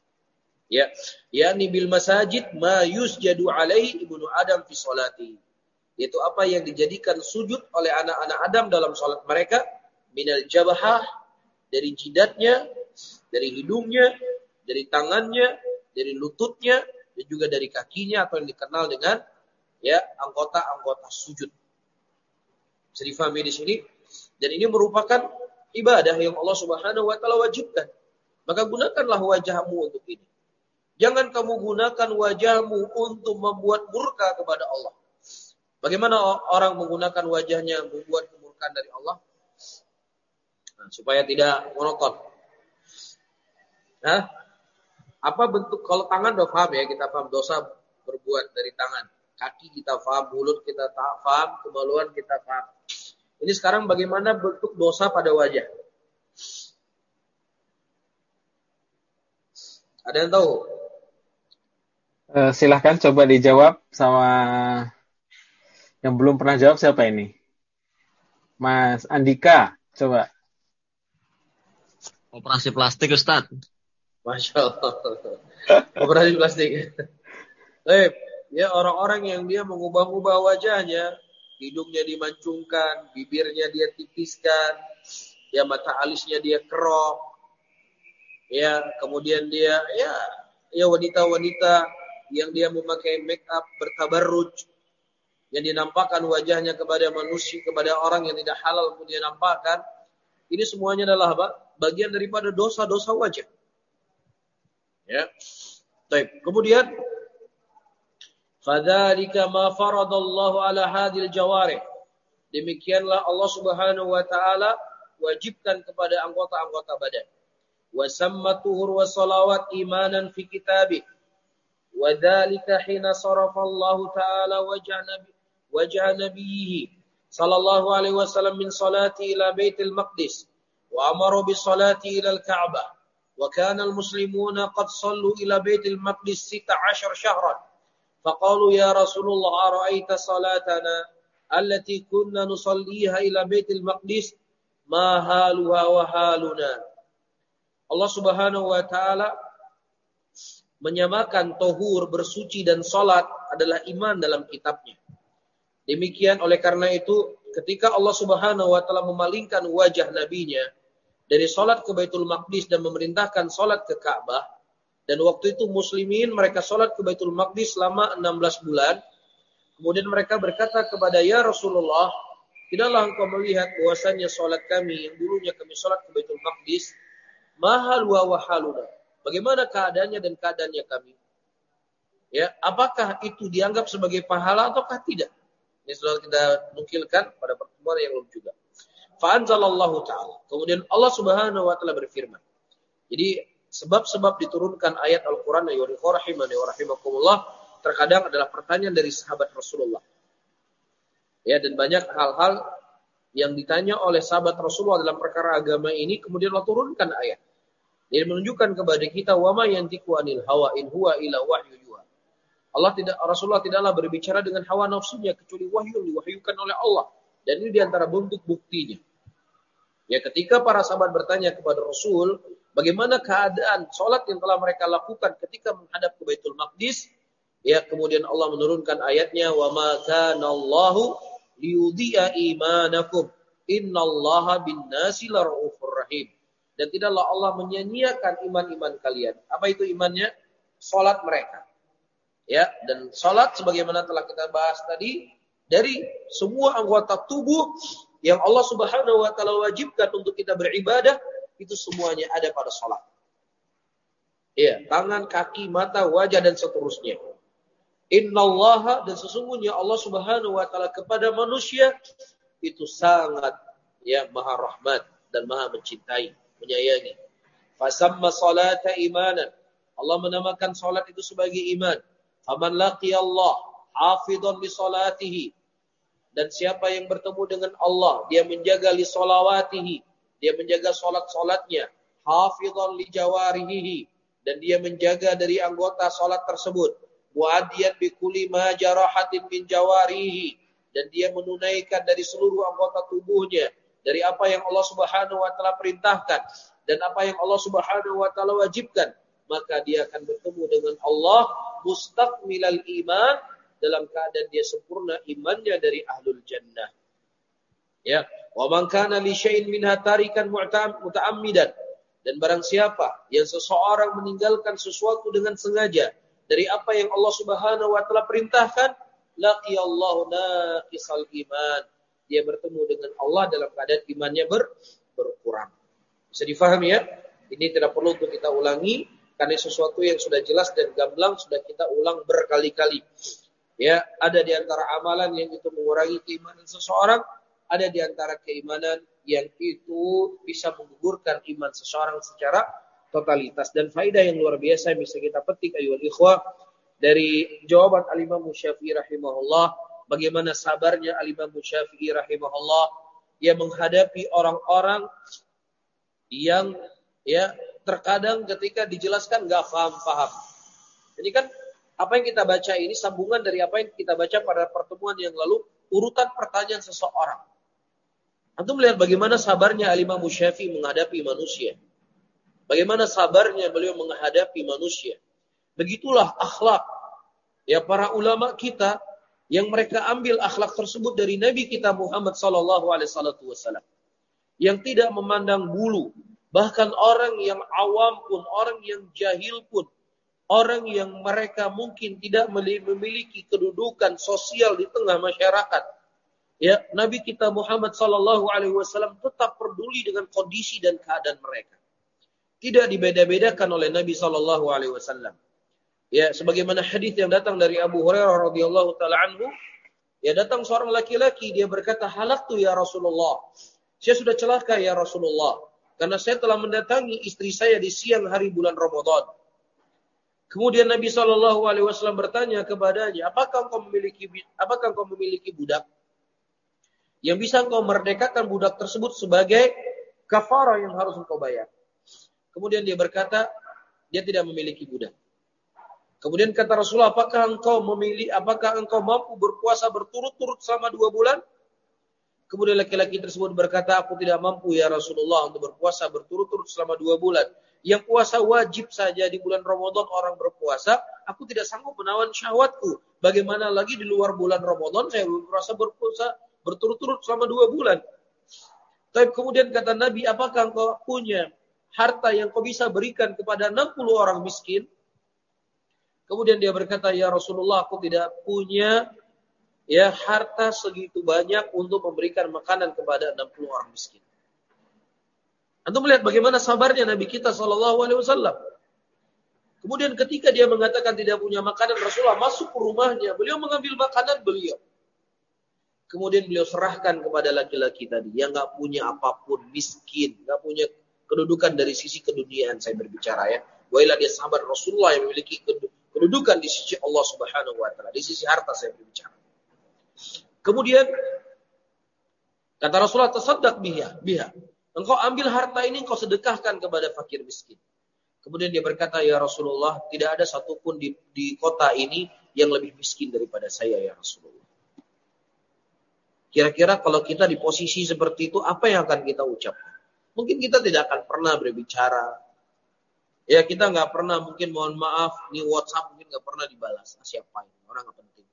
Ya, yakni bil masajid ma yusjadu alaihi ibnu Adam fi sholati. Yaitu apa yang dijadikan sujud oleh anak-anak Adam dalam salat mereka, minal jabahah, dari jidatnya, dari hidungnya, dari tangannya, dari lututnya, dan juga dari kakinya, atau yang dikenal dengan ya anggota-anggota sujud. Bisa difahami di sini. Dan ini merupakan ibadah yang Allah Subhanahu wa taala wajibkan. Maka gunakanlah wajahmu untuk ini. Jangan kamu gunakan wajahmu untuk membuat murka kepada Allah. Bagaimana orang menggunakan wajahnya membuat kemurkaan dari Allah? Nah, supaya tidak monoton. Hah? Apa bentuk, kalau tangan udah paham ya, kita paham dosa berbuat dari tangan. Kaki kita paham, mulut kita tak paham, kemaluan kita paham. Ini sekarang bagaimana bentuk dosa pada wajah? Ada yang tahu? Uh, silahkan coba dijawab sama yang belum pernah jawab siapa ini? Mas Andika, coba. Operasi plastik, Ustaz. Masya Allah. Operasi plastik. Eh, ya orang-orang yang dia mengubah-ubah wajahnya, hidungnya dimancungkan, bibirnya dia tipiskan, ya mata alisnya dia kerok, ya kemudian dia ya ya wanita-wanita yang dia memakai make up bertabarruj, yang dinampakkan wajahnya kepada manusia, kepada orang yang tidak halal untuk dia nampakkan. Ini semuanya adalah apa? Bagian daripada dosa-dosa wajah. Ya. Baik, kemudian fadzalika ma faradallahu ala hadhil jawarih. Demikianlah Allah Subhanahu wa taala wajibkan kepada anggota-anggota badan. Wa sammatuhur wa salawat imanan fi kitabih. Wa dzalika hina sarafa Allah taala wajha nabi wajha nabiyhi sallallahu alaihi wasallam min salati ila Baitul Maqdis wa amara bis salati ila al-Ka'bah. Wa kana al-muslimuna qad sallu ila Baitul Maqdis sita ashar shahran. فقالوا يا رسول الله أرأيت صلاتنا التي كنا نصليها إلى بيت المقدس ما حالها وحالنا. Allah Subhanahu wa taala menyamakan tohur, bersuci dan salat adalah iman dalam kitabnya. Demikian oleh karena itu ketika Allah Subhanahu wa taala memalingkan wajah nabinya dari salat ke Baitul Maqdis dan memerintahkan salat ke Ka'bah, dan waktu itu muslimin mereka sholat ke Baitul Maqdis selama enam belas bulan. Kemudian mereka berkata kepada ya Rasulullah, tidaklah engkau melihat bahwasannya sholat kami yang dulunya kami sholat ke Baitul Maqdis, mahal wa wahaluna. Bagaimana keadaannya dan keadaannya kami? Ya, apakah itu dianggap sebagai pahala ataukah tidak? Ini sudah kita nukilkan pada pertemuan yang lalu juga. Fa anzalallahu ta'ala. Kemudian Allah Subhanahu wa taala berfirman. Jadi sebab-sebab diturunkan ayat Al-Quran rahimani wa rahimakumullah terkadang adalah pertanyaan dari sahabat Rasulullah. Ya, dan banyak hal-hal yang ditanya oleh sahabat Rasulullah dalam perkara agama ini kemudian Allah turunkan ayat. Ini menunjukkan kepada kita wa ma yantiqu anil hawa in huwa illa wahyu yuha. Allah tidak Rasulullah tidaklah berbicara dengan hawa nafsunya kecuali wahyu yang diwahyukan oleh Allah. Dan ini diantara bentuk buktinya. Ya, ketika para sahabat bertanya kepada Rasul, bagaimana keadaan sholat yang telah mereka lakukan ketika menghadap ke Baitul Maqdis? Ya, kemudian Allah menurunkan ayatnya, wa ma kana Allahu liyudhi'a imanakum innallaha bin-nasi laraufur rahim. Dan tidaklah Allah menyia-nyiakan iman-iman kalian. Apa itu imannya? Sholat mereka. Ya, dan sholat sebagaimana telah kita bahas tadi, dari semua anggota tubuh yang Allah Subhanahu wa taala wajibkan untuk kita beribadah, itu semuanya ada pada sholat. Ya, tangan, kaki, mata, wajah dan seterusnya. Innallaha, dan sesungguhnya Allah Subhanahu wa taala kepada manusia itu sangat ya maha rahmat dan maha mencintai, menyayangi. Fasamma salata imanan. Allah menamakan salat itu sebagai iman. Faman laqiyallah hafidhan li salatihi. Dan siapa yang bertemu dengan Allah, dia menjaga li salawatihi, dia menjaga salat-salatnya, hafidhan li jawarihi, dan dia menjaga dari anggota salat tersebut, muaddiyan bi kulli ma jarahatin min jawarihi, dan dia menunaikan dari seluruh anggota tubuhnya dari apa yang Allah Subhanahu wa taala perintahkan dan apa yang Allah Subhanahu wa taala wajibkan, maka dia akan bertemu dengan Allah mustakmilal iman, dalam keadaan dia sempurna imannya dari ahlul jannah. Ya, wa man kana li syai'in minha tarikan muta'ammidan, dan barang siapa yang seseorang meninggalkan sesuatu dengan sengaja dari apa yang Allah Subhanahu wa taala perintahkan, laqiyallahu naqisal iman, dia bertemu dengan Allah dalam keadaan imannya ber, berkurang. Bisa difahami ya? Ini tidak perlu untuk kita ulangi karena sesuatu yang sudah jelas dan gamblang sudah kita ulang berkali-kali. Ya, ada di antara amalan yang itu mengurangi keimanan seseorang, ada di antara keimanan yang itu bisa menggugurkan iman seseorang secara totalitas. Dan faedah yang luar biasa yang bisa kita petik ayyuhal ikhwah dari jawaban Al-Imam Syafi'i rahimahullah, bagaimana sabarnya Al-Imam Syafi'i rahimahullah yang menghadapi orang-orang yang ya terkadang ketika dijelaskan enggak paham-paham. Ini kan apa yang kita baca ini sambungan dari apa yang kita baca pada pertemuan yang lalu, urutan pertanyaan seseorang. Antum melihat bagaimana sabarnya Al-Imam Syafi'i menghadapi manusia. Bagaimana sabarnya beliau menghadapi manusia. Begitulah akhlak ya para ulama kita yang mereka ambil akhlak tersebut dari Nabi kita Muhammad sallallahu alaihi wasallam. Yang tidak memandang bulu, bahkan orang yang awam pun, orang yang jahil pun, orang yang mereka mungkin tidak memiliki kedudukan sosial di tengah masyarakat. Ya, Nabi kita Muhammad sallallahu alaihi wasallam tetap peduli dengan kondisi dan keadaan mereka. Tidak dibeda-bedakan oleh Nabi sallallahu alaihi wasallam. Ya, sebagaimana hadis yang datang dari Abu Hurairah radhiyallahu taala anhu, ya datang seorang laki-laki, dia berkata, "Halaktu ya Rasulullah." Saya sudah celaka ya Rasulullah, karena saya telah mendatangi istri saya di siang hari bulan Ramadan. Kemudian Nabi shallallahu alaihi wasallam bertanya kepadanya, "Apakah engkau memiliki apakah engkau memiliki budak yang bisa engkau merdekakan budak tersebut sebagai kafarah yang harus engkau bayar?" Kemudian dia berkata, dia tidak memiliki budak. Kemudian kata Rasulullah, apakah engkau memilih, apakah engkau mampu berpuasa berturut-turut selama dua bulan? Kemudian laki-laki tersebut berkata, aku tidak mampu ya Rasulullah untuk berpuasa berturut-turut selama dua bulan. Yang puasa wajib saja di bulan Ramadan orang berpuasa, aku tidak sanggup menawan syahwatku. Bagaimana lagi di luar bulan Ramadan saya berpuasa berpuasa berturut-turut selama dua bulan. Tapi kemudian kata Nabi, apakah engkau punya harta yang kau bisa berikan kepada enam puluh orang miskin? Kemudian dia berkata, ya Rasulullah, aku tidak punya ya harta segitu banyak untuk memberikan makanan kepada enam puluh orang miskin. Antum melihat bagaimana sabarnya Nabi kita sallallahu alaihi wasallam. Kemudian ketika dia mengatakan tidak punya makanan, Rasulullah masuk ke rumahnya, beliau mengambil makanan beliau. Kemudian beliau serahkan kepada laki-laki tadi yang enggak punya apapun, miskin, enggak punya kedudukan dari sisi keduniaan, saya berbicara ya. Wailah dia sahabat Rasulullah yang memiliki kedudukan di sisi Allah Subhanahu wa taala, di sisi harta saya berbicara. Kemudian kata Rasulullah, tasaddaq biha, biha. Engkau ambil harta ini, engkau sedekahkan kepada fakir miskin. Kemudian dia berkata, ya Rasulullah, tidak ada satupun di, di kota ini yang lebih miskin daripada saya ya Rasulullah. Kira-kira kalau kita di posisi seperti itu, apa yang akan kita ucapkan? Mungkin kita tidak akan pernah berbicara. Ya kita nggak pernah, mungkin mohon maaf, nih WhatsApp mungkin nggak pernah dibalas. Ah, siapa ini? Orang nggak penting.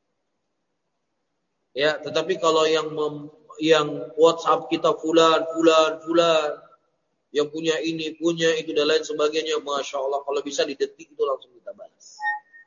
Ya, tetapi kalau yang mem, yang WhatsApp kita fulan, fulan, fulan, yang punya ini, punya itu dan lain sebagainya, masya Allah, kalau bisa di detik itu langsung kita balas.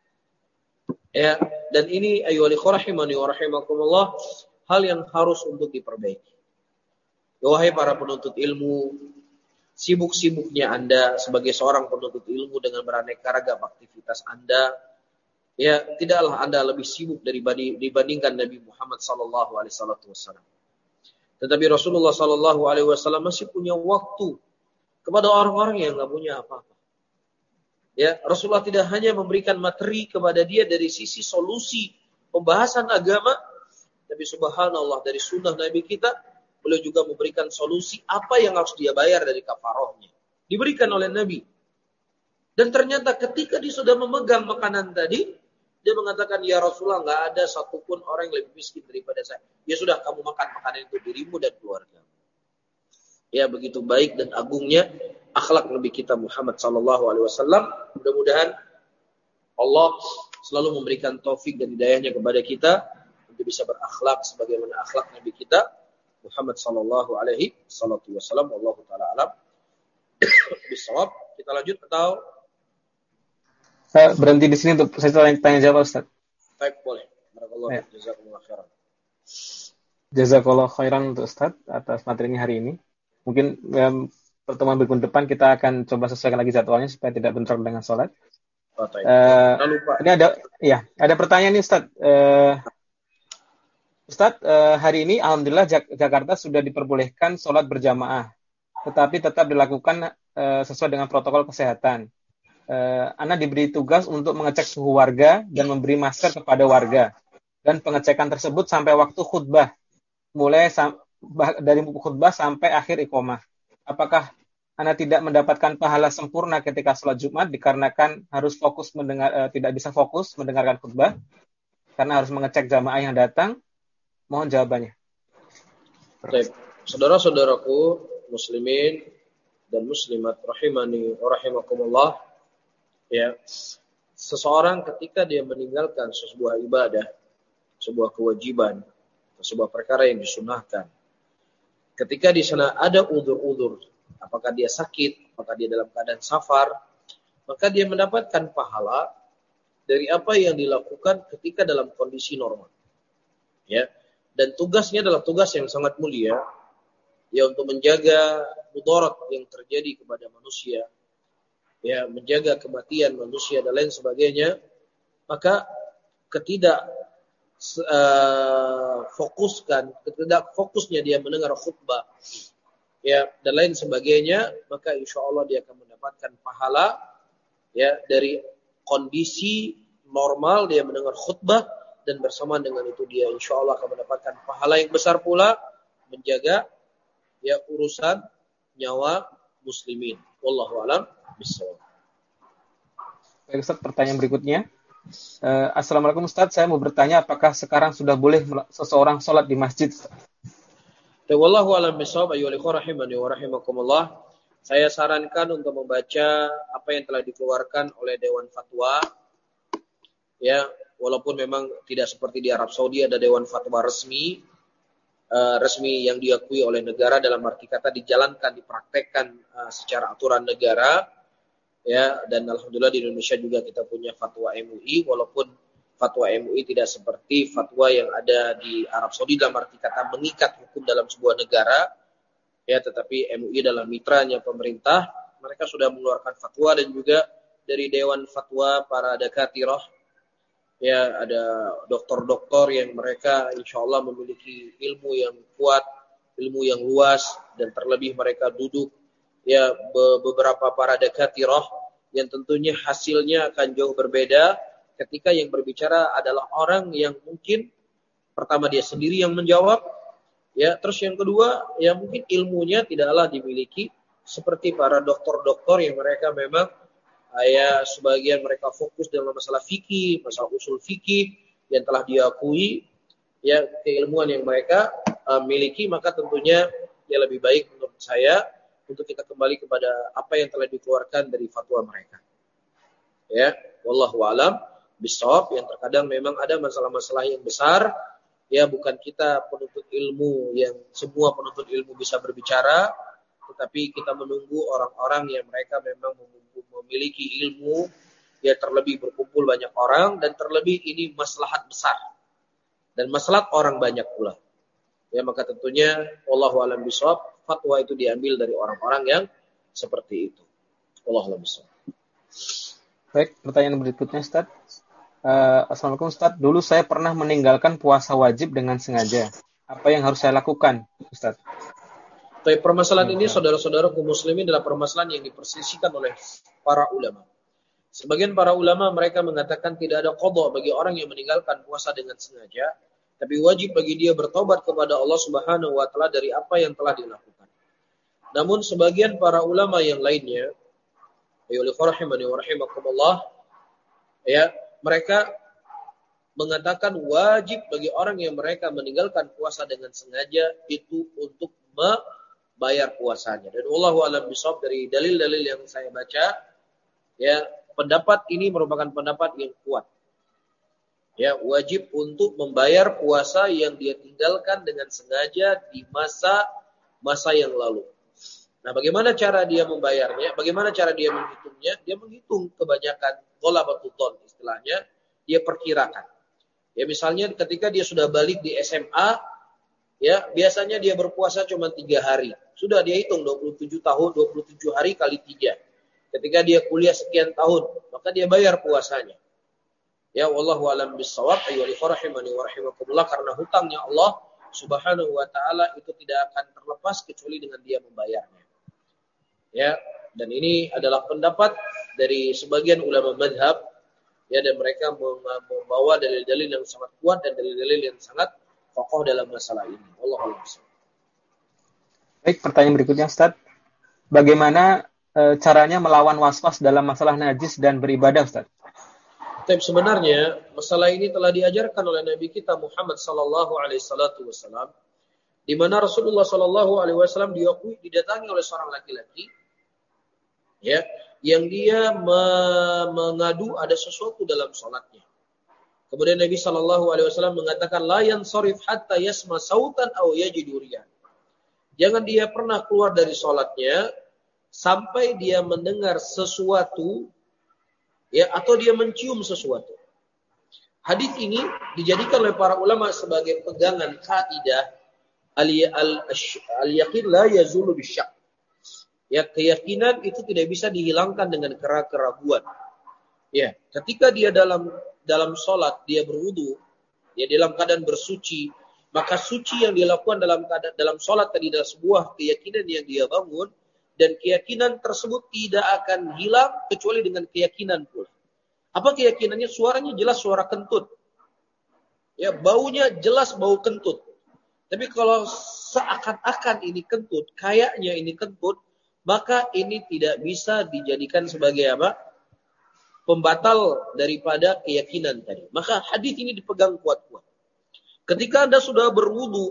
Ya, dan ini ayyuhal ikhwah rahimani wa rahimakumullah, hal yang harus untuk diperbaiki. Wahai para penuntut ilmu, sibuk-sibuknya Anda sebagai seorang penuntut ilmu dengan beraneka ragam aktivitas Anda, ya tidaklah Anda lebih sibuk dibandingkan Nabi Muhammad sallallahu alaihi wasallam. Tetapi Rasulullah sallallahu alaihi wasallam masih punya waktu kepada orang-orang yang enggak punya apa-apa. Ya, Rasulullah tidak hanya memberikan materi kepada dia dari sisi solusi pembahasan agama, tapi subhanallah dari sunnah Nabi kita, beliau juga memberikan solusi apa yang harus dia bayar dari kafarohnya. Diberikan oleh Nabi. Dan ternyata ketika dia sudah memegang makanan tadi, dia mengatakan, ya Rasulullah, nggak ada satupun orang yang lebih miskin daripada saya. Ya sudah, kamu makan makanan itu dirimu dan keluarga. Ya, begitu baik dan agungnya akhlak Nabi kita Muhammad sallallahu alaihi wasallam. Mudah-mudahan Allah selalu memberikan taufik dan hidayahnya kepada kita untuk bisa berakhlak sebagaimana akhlak Nabi kita Muhammad sallallahu alaihi wasallam. Wallahu taala alam bisawab. Kita lanjut atau saya berhenti di sini untuk saya tanya, tanya jawab Ustaz. Baik, boleh. Barakallahu Ya. Jazakumullah khairan. Jazakallah khairan untuk Ustaz atas materinya hari ini. Mungkin ya, pertemuan berikut depan kita akan coba sesuaikan lagi jadwalnya supaya tidak bentrok dengan sholat. Oh, uh, lupa. Ini ada, ya, ada pertanyaan nih Ustaz. Uh, Ustaz, uh, hari ini alhamdulillah Jak- Jakarta sudah diperbolehkan sholat berjamaah, tetapi tetap dilakukan uh, sesuai dengan protokol kesehatan. Uh, Ana diberi tugas untuk mengecek suhu warga dan memberi masker kepada warga. Dan pengecekan tersebut sampai waktu khutbah, mulai sam- dari khutbah sampai akhir iqomah. Apakah Ana tidak mendapatkan pahala sempurna ketika sholat Jumat dikarenakan harus fokus mendengar, uh, tidak bisa fokus mendengarkan khutbah karena harus mengecek jamaah yang datang? Mohon jawabannya. Baik, saudara-saudaraku muslimin dan muslimat rahimani wa rahimakumullah, ya, seseorang ketika dia meninggalkan sebuah ibadah, sebuah kewajiban, sebuah perkara yang disunahkan, ketika di sana ada udzur-udzur, apakah dia sakit, apakah dia dalam keadaan safar, maka dia mendapatkan pahala dari apa yang dilakukan ketika dalam kondisi normal. Ya, dan tugasnya adalah tugas yang sangat mulia, ya, untuk menjaga mudarat yang terjadi kepada manusia, ya menjaga kematian manusia dan lain sebagainya, maka ketidak uh, fokuskan, ketidak fokusnya dia mendengar khutbah, ya dan lain sebagainya, maka insya Allah dia akan mendapatkan pahala, ya dari kondisi normal dia mendengar khutbah, dan bersamaan dengan itu dia insya Allah akan mendapatkan pahala yang besar pula menjaga ya urusan nyawa muslimin. Wallahu a'lam bishawab. Baik Ustaz, pertanyaan berikutnya. Uh, Assalamualaikum Ustaz, saya mau bertanya apakah sekarang sudah boleh seseorang sholat di masjid? Wallahu a'lam bishawab. Ayyuhal ikhwah rahimani wa rahimakumullah. Saya sarankan untuk membaca apa yang telah dikeluarkan oleh Dewan Fatwa. Ya, walaupun memang tidak seperti di Arab Saudi ada Dewan Fatwa resmi, uh, resmi yang diakui oleh negara, dalam arti kata dijalankan, dipraktekkan uh, secara aturan negara, ya. Dan alhamdulillah di Indonesia juga kita punya fatwa M U I, walaupun fatwa M U I tidak seperti fatwa yang ada di Arab Saudi dalam arti kata mengikat hukum dalam sebuah negara, ya. Tetapi M U I adalah mitranya pemerintah, mereka sudah mengeluarkan fatwa, dan juga dari Dewan Fatwa para dakatirah. Ya, ada doktor-doktor yang mereka insya Allah memiliki ilmu yang kuat, ilmu yang luas, dan terlebih mereka duduk ya beberapa para dakatirah yang tentunya hasilnya akan jauh berbeda ketika yang berbicara adalah orang yang mungkin pertama dia sendiri yang menjawab, ya, terus yang kedua ya mungkin ilmunya tidaklah dimiliki seperti para doktor-doktor yang mereka memang ya sebagian mereka fokus dalam masalah fikih, masalah usul fikih yang telah diakui ya keilmuan yang mereka uh, miliki. Maka tentunya ya lebih baik menurut saya untuk kita kembali kepada apa yang telah dikeluarkan dari fatwa mereka. Ya, wallahu alam bishawab. Yang terkadang memang ada masalah-masalah yang besar, ya bukan kita penuntut ilmu yang semua penuntut ilmu bisa berbicara, tetapi kita menunggu orang-orang yang mereka memang memiliki ilmu, ya terlebih berkumpul banyak orang, dan terlebih ini maslahat besar dan maslahat orang banyak pula. Ya maka tentunya wallahu a'lam bishawab, fatwa itu diambil dari orang-orang yang seperti itu. Wallahu a'lam bishawab. Baik, pertanyaan berikutnya Ustaz. Uh, Assalamualaikum Ustaz, dulu saya pernah meninggalkan puasa wajib dengan sengaja. Apa yang harus saya lakukan, Ustaz? Tapi permasalahan ini saudara-saudaraku muslimin adalah permasalahan yang dipersisikan oleh para ulama. Sebagian para ulama mereka mengatakan tidak ada qadha bagi orang yang meninggalkan puasa dengan sengaja, tapi wajib bagi dia bertobat kepada Allah Subhanahu wa taala dari apa yang telah dilakukan. Namun sebagian para ulama yang lainnya, ayyuhal rahimani wa rahimakumullah, ya, mereka mengatakan wajib bagi orang yang mereka meninggalkan puasa dengan sengaja itu untuk bayar puasanya. Dan wallahu a'lam bishawab, dari dalil-dalil yang saya baca, ya pendapat ini merupakan pendapat yang kuat. Ya, wajib untuk membayar puasa yang dia tinggalkan dengan sengaja di masa masa yang lalu. Nah, bagaimana cara dia membayarnya? Bagaimana cara dia menghitungnya? Dia menghitung kebanyakan ghalabatul dhon istilahnya, dia perkirakan. Ya, misalnya ketika dia sudah balik di S M A, ya biasanya dia berpuasa cuma tiga hari. Sudah dia hitung dua puluh tujuh tahun, dua puluh tujuh hari kali tiga. Ketika dia kuliah sekian tahun, maka dia bayar puasanya. Ya wallahu a'lam bishawab. Ayyuhal ikhwah rahimani wa rahimakumullah, karena hutangnya Allah Subhanahu wa taala itu tidak akan terlepas kecuali dengan dia membayarnya. Ya, dan ini adalah pendapat dari sebagian ulama mazhab, ya, dan mereka membawa dalil-dalil yang sangat kuat dan dalil-dalil yang sangat kokoh dalam masalah ini. Wallahu a'lam bishawab. Baik, pertanyaan berikutnya Ustaz. Bagaimana e, caranya melawan waswas dalam masalah najis dan beribadah, Ustaz? Tapi sebenarnya masalah ini telah diajarkan oleh Nabi kita Muhammad sallallahu alaihi wasallam, di mana Rasulullah sallallahu alaihi wasallam diakui didatangi oleh seorang laki-laki, ya, yang dia me- mengadu ada sesuatu dalam salatnya. Kemudian Nabi sallallahu alaihi wasallam mengatakan la yansarif hatta yasma sautan aw yajidu riyan. Jangan dia pernah keluar dari salatnya sampai dia mendengar sesuatu, ya, atau dia mencium sesuatu. Hadis ini dijadikan oleh para ulama sebagai pegangan kaidah al-yaqin la yazulu bisyak. Ya, keyakinan itu tidak bisa dihilangkan dengan keraguan. Ya, ketika dia dalam dalam sholat, dia berwudu, ya dalam keadaan bersuci, maka suci yang dilakukan dalam keadaan dalam sholat tadi adalah sebuah keyakinan yang dia bangun, dan keyakinan tersebut tidak akan hilang kecuali dengan keyakinan pula. Apa keyakinannya? Suaranya jelas suara kentut. Ya, baunya jelas bau kentut. Tapi kalau seakan-akan ini kentut, kayaknya ini kentut, maka ini tidak bisa dijadikan sebagai apa? Pembatal daripada keyakinan tadi. Maka hadis ini dipegang kuat-kuat. Ketika Anda sudah berwudu,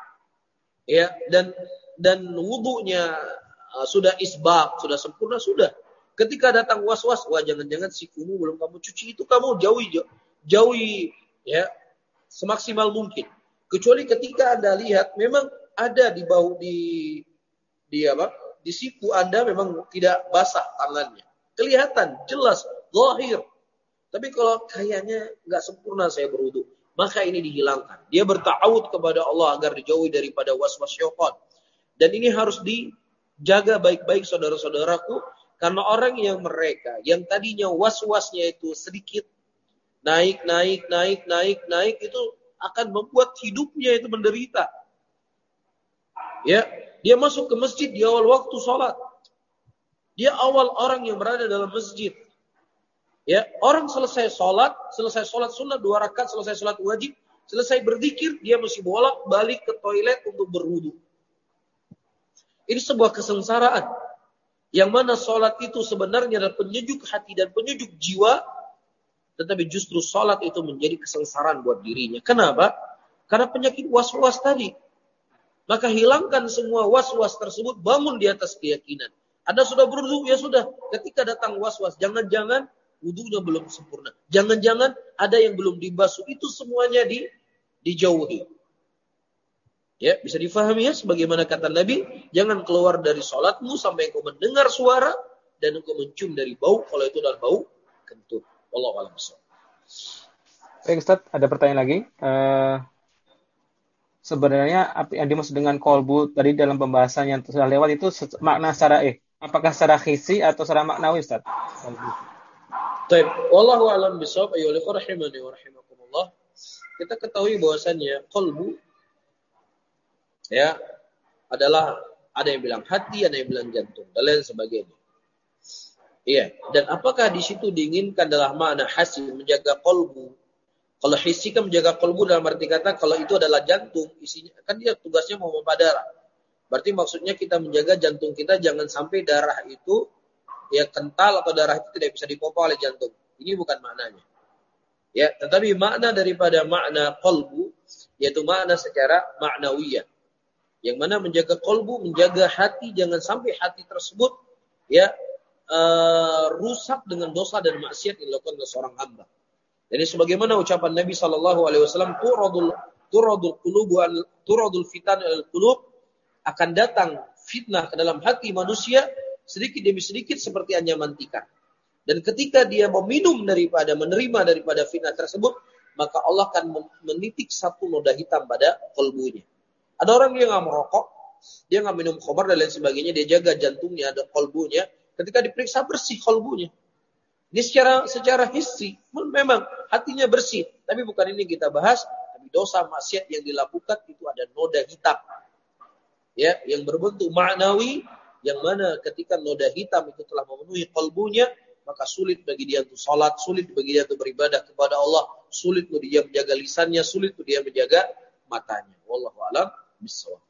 ya, dan dan wudunya uh, sudah isbaq, sudah sempurna, sudah. Ketika datang was-was, wah jangan-jangan sikumu belum kamu cuci, itu kamu jauhi jauhi ya semaksimal mungkin. Kecuali ketika Anda lihat memang ada di bau di di apa? Di siku Anda memang tidak basah tangannya. Kelihatan jelas zahir. Tapi kalau kayaknya enggak sempurna saya berwudu, maka ini dihilangkan. Dia berta'awud kepada Allah agar dijauhi daripada was-was syaitan. Dan ini harus dijaga baik-baik saudara-saudaraku, karena orang yang mereka yang tadinya was-wasnya itu sedikit naik, naik, naik, naik, naik, itu akan membuat hidupnya itu menderita. Ya, dia masuk ke masjid di awal waktu sholat. Dia awal orang yang berada dalam masjid. Ya, orang selesai sholat, selesai sholat sunnah dua rakaat, selesai sholat wajib, selesai berzikir, dia masih bolak balik ke toilet untuk berwudu. Ini sebuah kesengsaraan. Yang mana sholat itu sebenarnya adalah penyejuk hati dan penyejuk jiwa, tetapi justru sholat itu menjadi kesengsaraan buat dirinya. Kenapa? Karena penyakit was-was tadi. Maka hilangkan semua was-was tersebut, bangun di atas keyakinan. Anda sudah berwudu, ya sudah. Ketika datang was-was, jangan-jangan wudunya belum sempurna. Jangan-jangan ada yang belum dibasuh. Itu semuanya di, dijauhi. Ya, bisa difahami ya, sebagaimana kata Nabi, jangan keluar dari sholatmu sampai engkau mendengar suara dan engkau mencium dari bau, kalau itu adalah bau kentut. Wallahu a'lam bishawab. Baik Ustaz, ada pertanyaan lagi. Uh, sebenarnya apa yang dimaksud dengan kolbu tadi dalam pembahasan yang sudah lewat itu makna secara eh, apakah secara hissi atau secara maknawi Ustaz? Kolbu. Baik, wallahu a'lam bishawab. Ayyuhal ikhwah rahimani wa rahimakumullah. Kita ketahui bahwasannya kolbu ya adalah, ada yang bilang hati, ada yang bilang jantung, dan lain sebagainya. Iya, dan apakah di situ diinginkan adalah makna hasi, menjaga kolbu? Kalau hisi kan menjaga kolbu dalam arti kata kalau itu adalah jantung, isinya kan dia tugasnya mau memompa darah. Berarti maksudnya kita menjaga jantung kita jangan sampai darah itu ya kental atau darah itu tidak bisa dipompa oleh jantung. Ini bukan maknanya. Ya, tetapi makna daripada makna kolbu yaitu makna secara maknawiyah. Yang mana menjaga kolbu, menjaga hati, jangan sampai hati tersebut ya uh, rusak dengan dosa dan maksiat yang dilakukan oleh seorang hamba. Jadi sebagaimana ucapan Nabi sallallahu alaihi wasallam, turadul turadul qulubu al turadul fitan al qulub, akan datang fitnah ke dalam hati manusia sedikit demi sedikit seperti anyaman tikar. Dan ketika dia meminum daripada menerima daripada fitnah tersebut, maka Allah akan menitik satu noda hitam pada kolbunya. Ada orang yang nggak merokok, dia nggak minum khamar dan lain sebagainya, dia jaga jantungnya, ada kolbunya. Ketika diperiksa bersih kolbunya. Ini secara secara hissi, memang hatinya bersih. Tapi bukan ini kita bahas. Tapi dosa maksiat yang dilakukan itu ada noda hitam, ya, yang berbentuk maknawi, yang mana ketika noda hitam itu telah memenuhi kolbunya, maka sulit bagi dia untuk sholat, sulit bagi dia untuk beribadah kepada Allah, sulit untuk dia menjaga lisannya, sulit untuk dia menjaga matanya. Wallahu a'lam bishawab.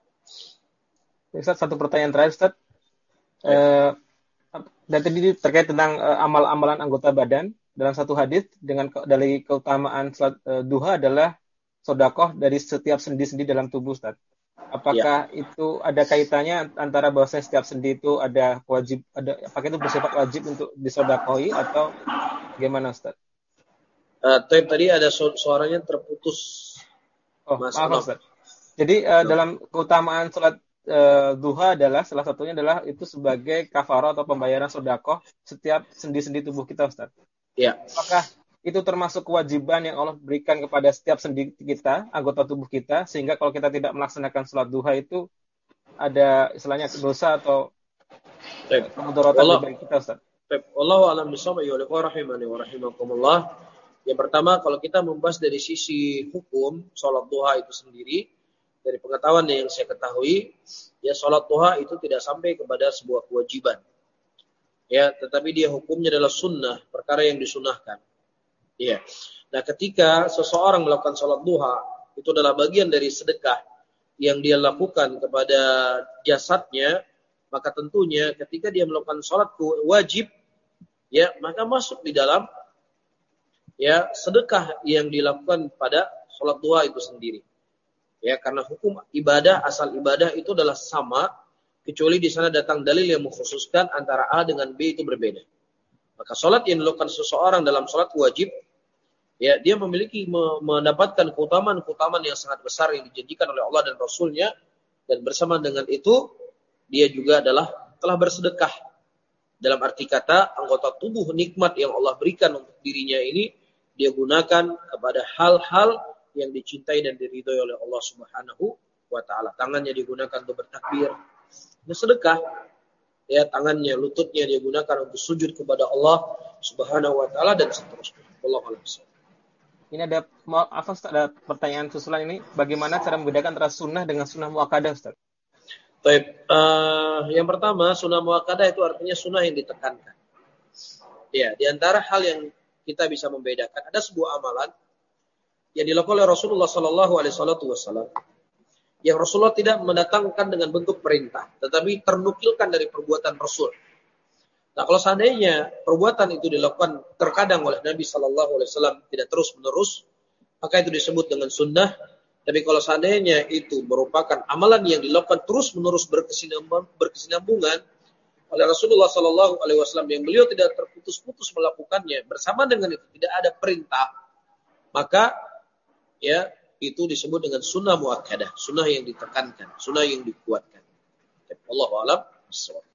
Ustaz, satu pertanyaan terakhir Ustaz. Eh, dan tadi terkait tentang uh, amal-amalan anggota badan dalam satu hadis dengan dari keutamaan salat uh, duha adalah sedekah dari setiap sendi-sendi dalam tubuh Ustaz. Apakah ya. Itu ada kaitannya antara bahwa setiap sendi itu ada wajib, ada apakah itu bersifat wajib untuk disedekahi atau bagaimana Ustaz? Uh, tadi ada su- suaranya terputus. Oh, Mas, maaf Ustaz. Jadi uh, no. dalam keutamaan salat Uh, duha adalah salah satunya adalah itu sebagai kafarah atau pembayaran sedekah setiap sendi-sendi tubuh kita Ustaz. Ya. Apakah itu termasuk kewajiban yang Allah berikan kepada setiap sendi kita, anggota tubuh kita, sehingga kalau kita tidak melaksanakan salat duha itu ada istilahnya dosa atau Baik. Kemudaratan Allah, bagi kita, Ustaz. baik. Wallahu a'lam bishawab. Ya rahimani wa rahimakumullah. Yang pertama, kalau kita membahas dari sisi hukum salat duha itu sendiri, dari pengetahuan yang saya ketahui, ya salat duha itu tidak sampai kepada sebuah kewajiban. Ya, tetapi dia hukumnya adalah sunnah, perkara yang disunahkan. Ya. Nah, ketika seseorang melakukan salat duha, itu adalah bagian dari sedekah yang dia lakukan kepada jasadnya, maka tentunya ketika dia melakukan salat wajib, ya, maka masuk di dalam ya sedekah yang dilakukan pada salat duha itu sendiri. Ya, karena hukum ibadah, asal ibadah itu adalah sama, kecuali di sana datang dalil yang mengkhususkan antara A dengan B itu berbeda. Maka salat yang dilakukan seseorang dalam salat wajib, ya, dia memiliki mendapatkan keutamaan-keutamaan yang sangat besar yang dijanjikan oleh Allah dan Rasul-Nya, dan bersama dengan itu dia juga adalah telah bersedekah. Dalam arti kata, anggota tubuh nikmat yang Allah berikan untuk dirinya ini dia gunakan kepada hal-hal yang dicintai dan diridhoi oleh Allah Subhanahu wa taala. Tangannya digunakan untuk bertakbir, bersedekah. Ya, tangannya, lututnya dia gunakan untuk sujud kepada Allah Subhanahu wa taala dan seterusnya. Wallahu a'lam. Ini ada maaf Ustaz, ada pertanyaan susulan ini, bagaimana cara membedakan antara sunnah dengan sunnah muakkadah, Ustaz? Baik, uh, yang pertama sunnah muakkadah itu artinya sunnah yang ditekankan. Ya, di antara hal yang kita bisa membedakan, ada sebuah amalan yang dilakukan oleh Rasulullah Sallallahu Alaihi Wasallam, yang Rasulullah tidak mendatangkan dengan bentuk perintah, tetapi ternukilkan dari perbuatan Rasul. Nah, kalau seandainya perbuatan itu dilakukan terkadang oleh Nabi Sallallahu Alaihi Wasallam tidak terus menerus, maka itu disebut dengan sunnah. Tapi kalau seandainya itu merupakan amalan yang dilakukan terus menerus berkesinambungan oleh Rasulullah Sallallahu Alaihi Wasallam, yang beliau tidak terputus-putus melakukannya, bersama dengan itu tidak ada perintah, maka ya itu disebut dengan sunnah muakkadah, sunnah yang ditekankan, sunnah yang dikuatkan. Wallahu a'lam bishawab.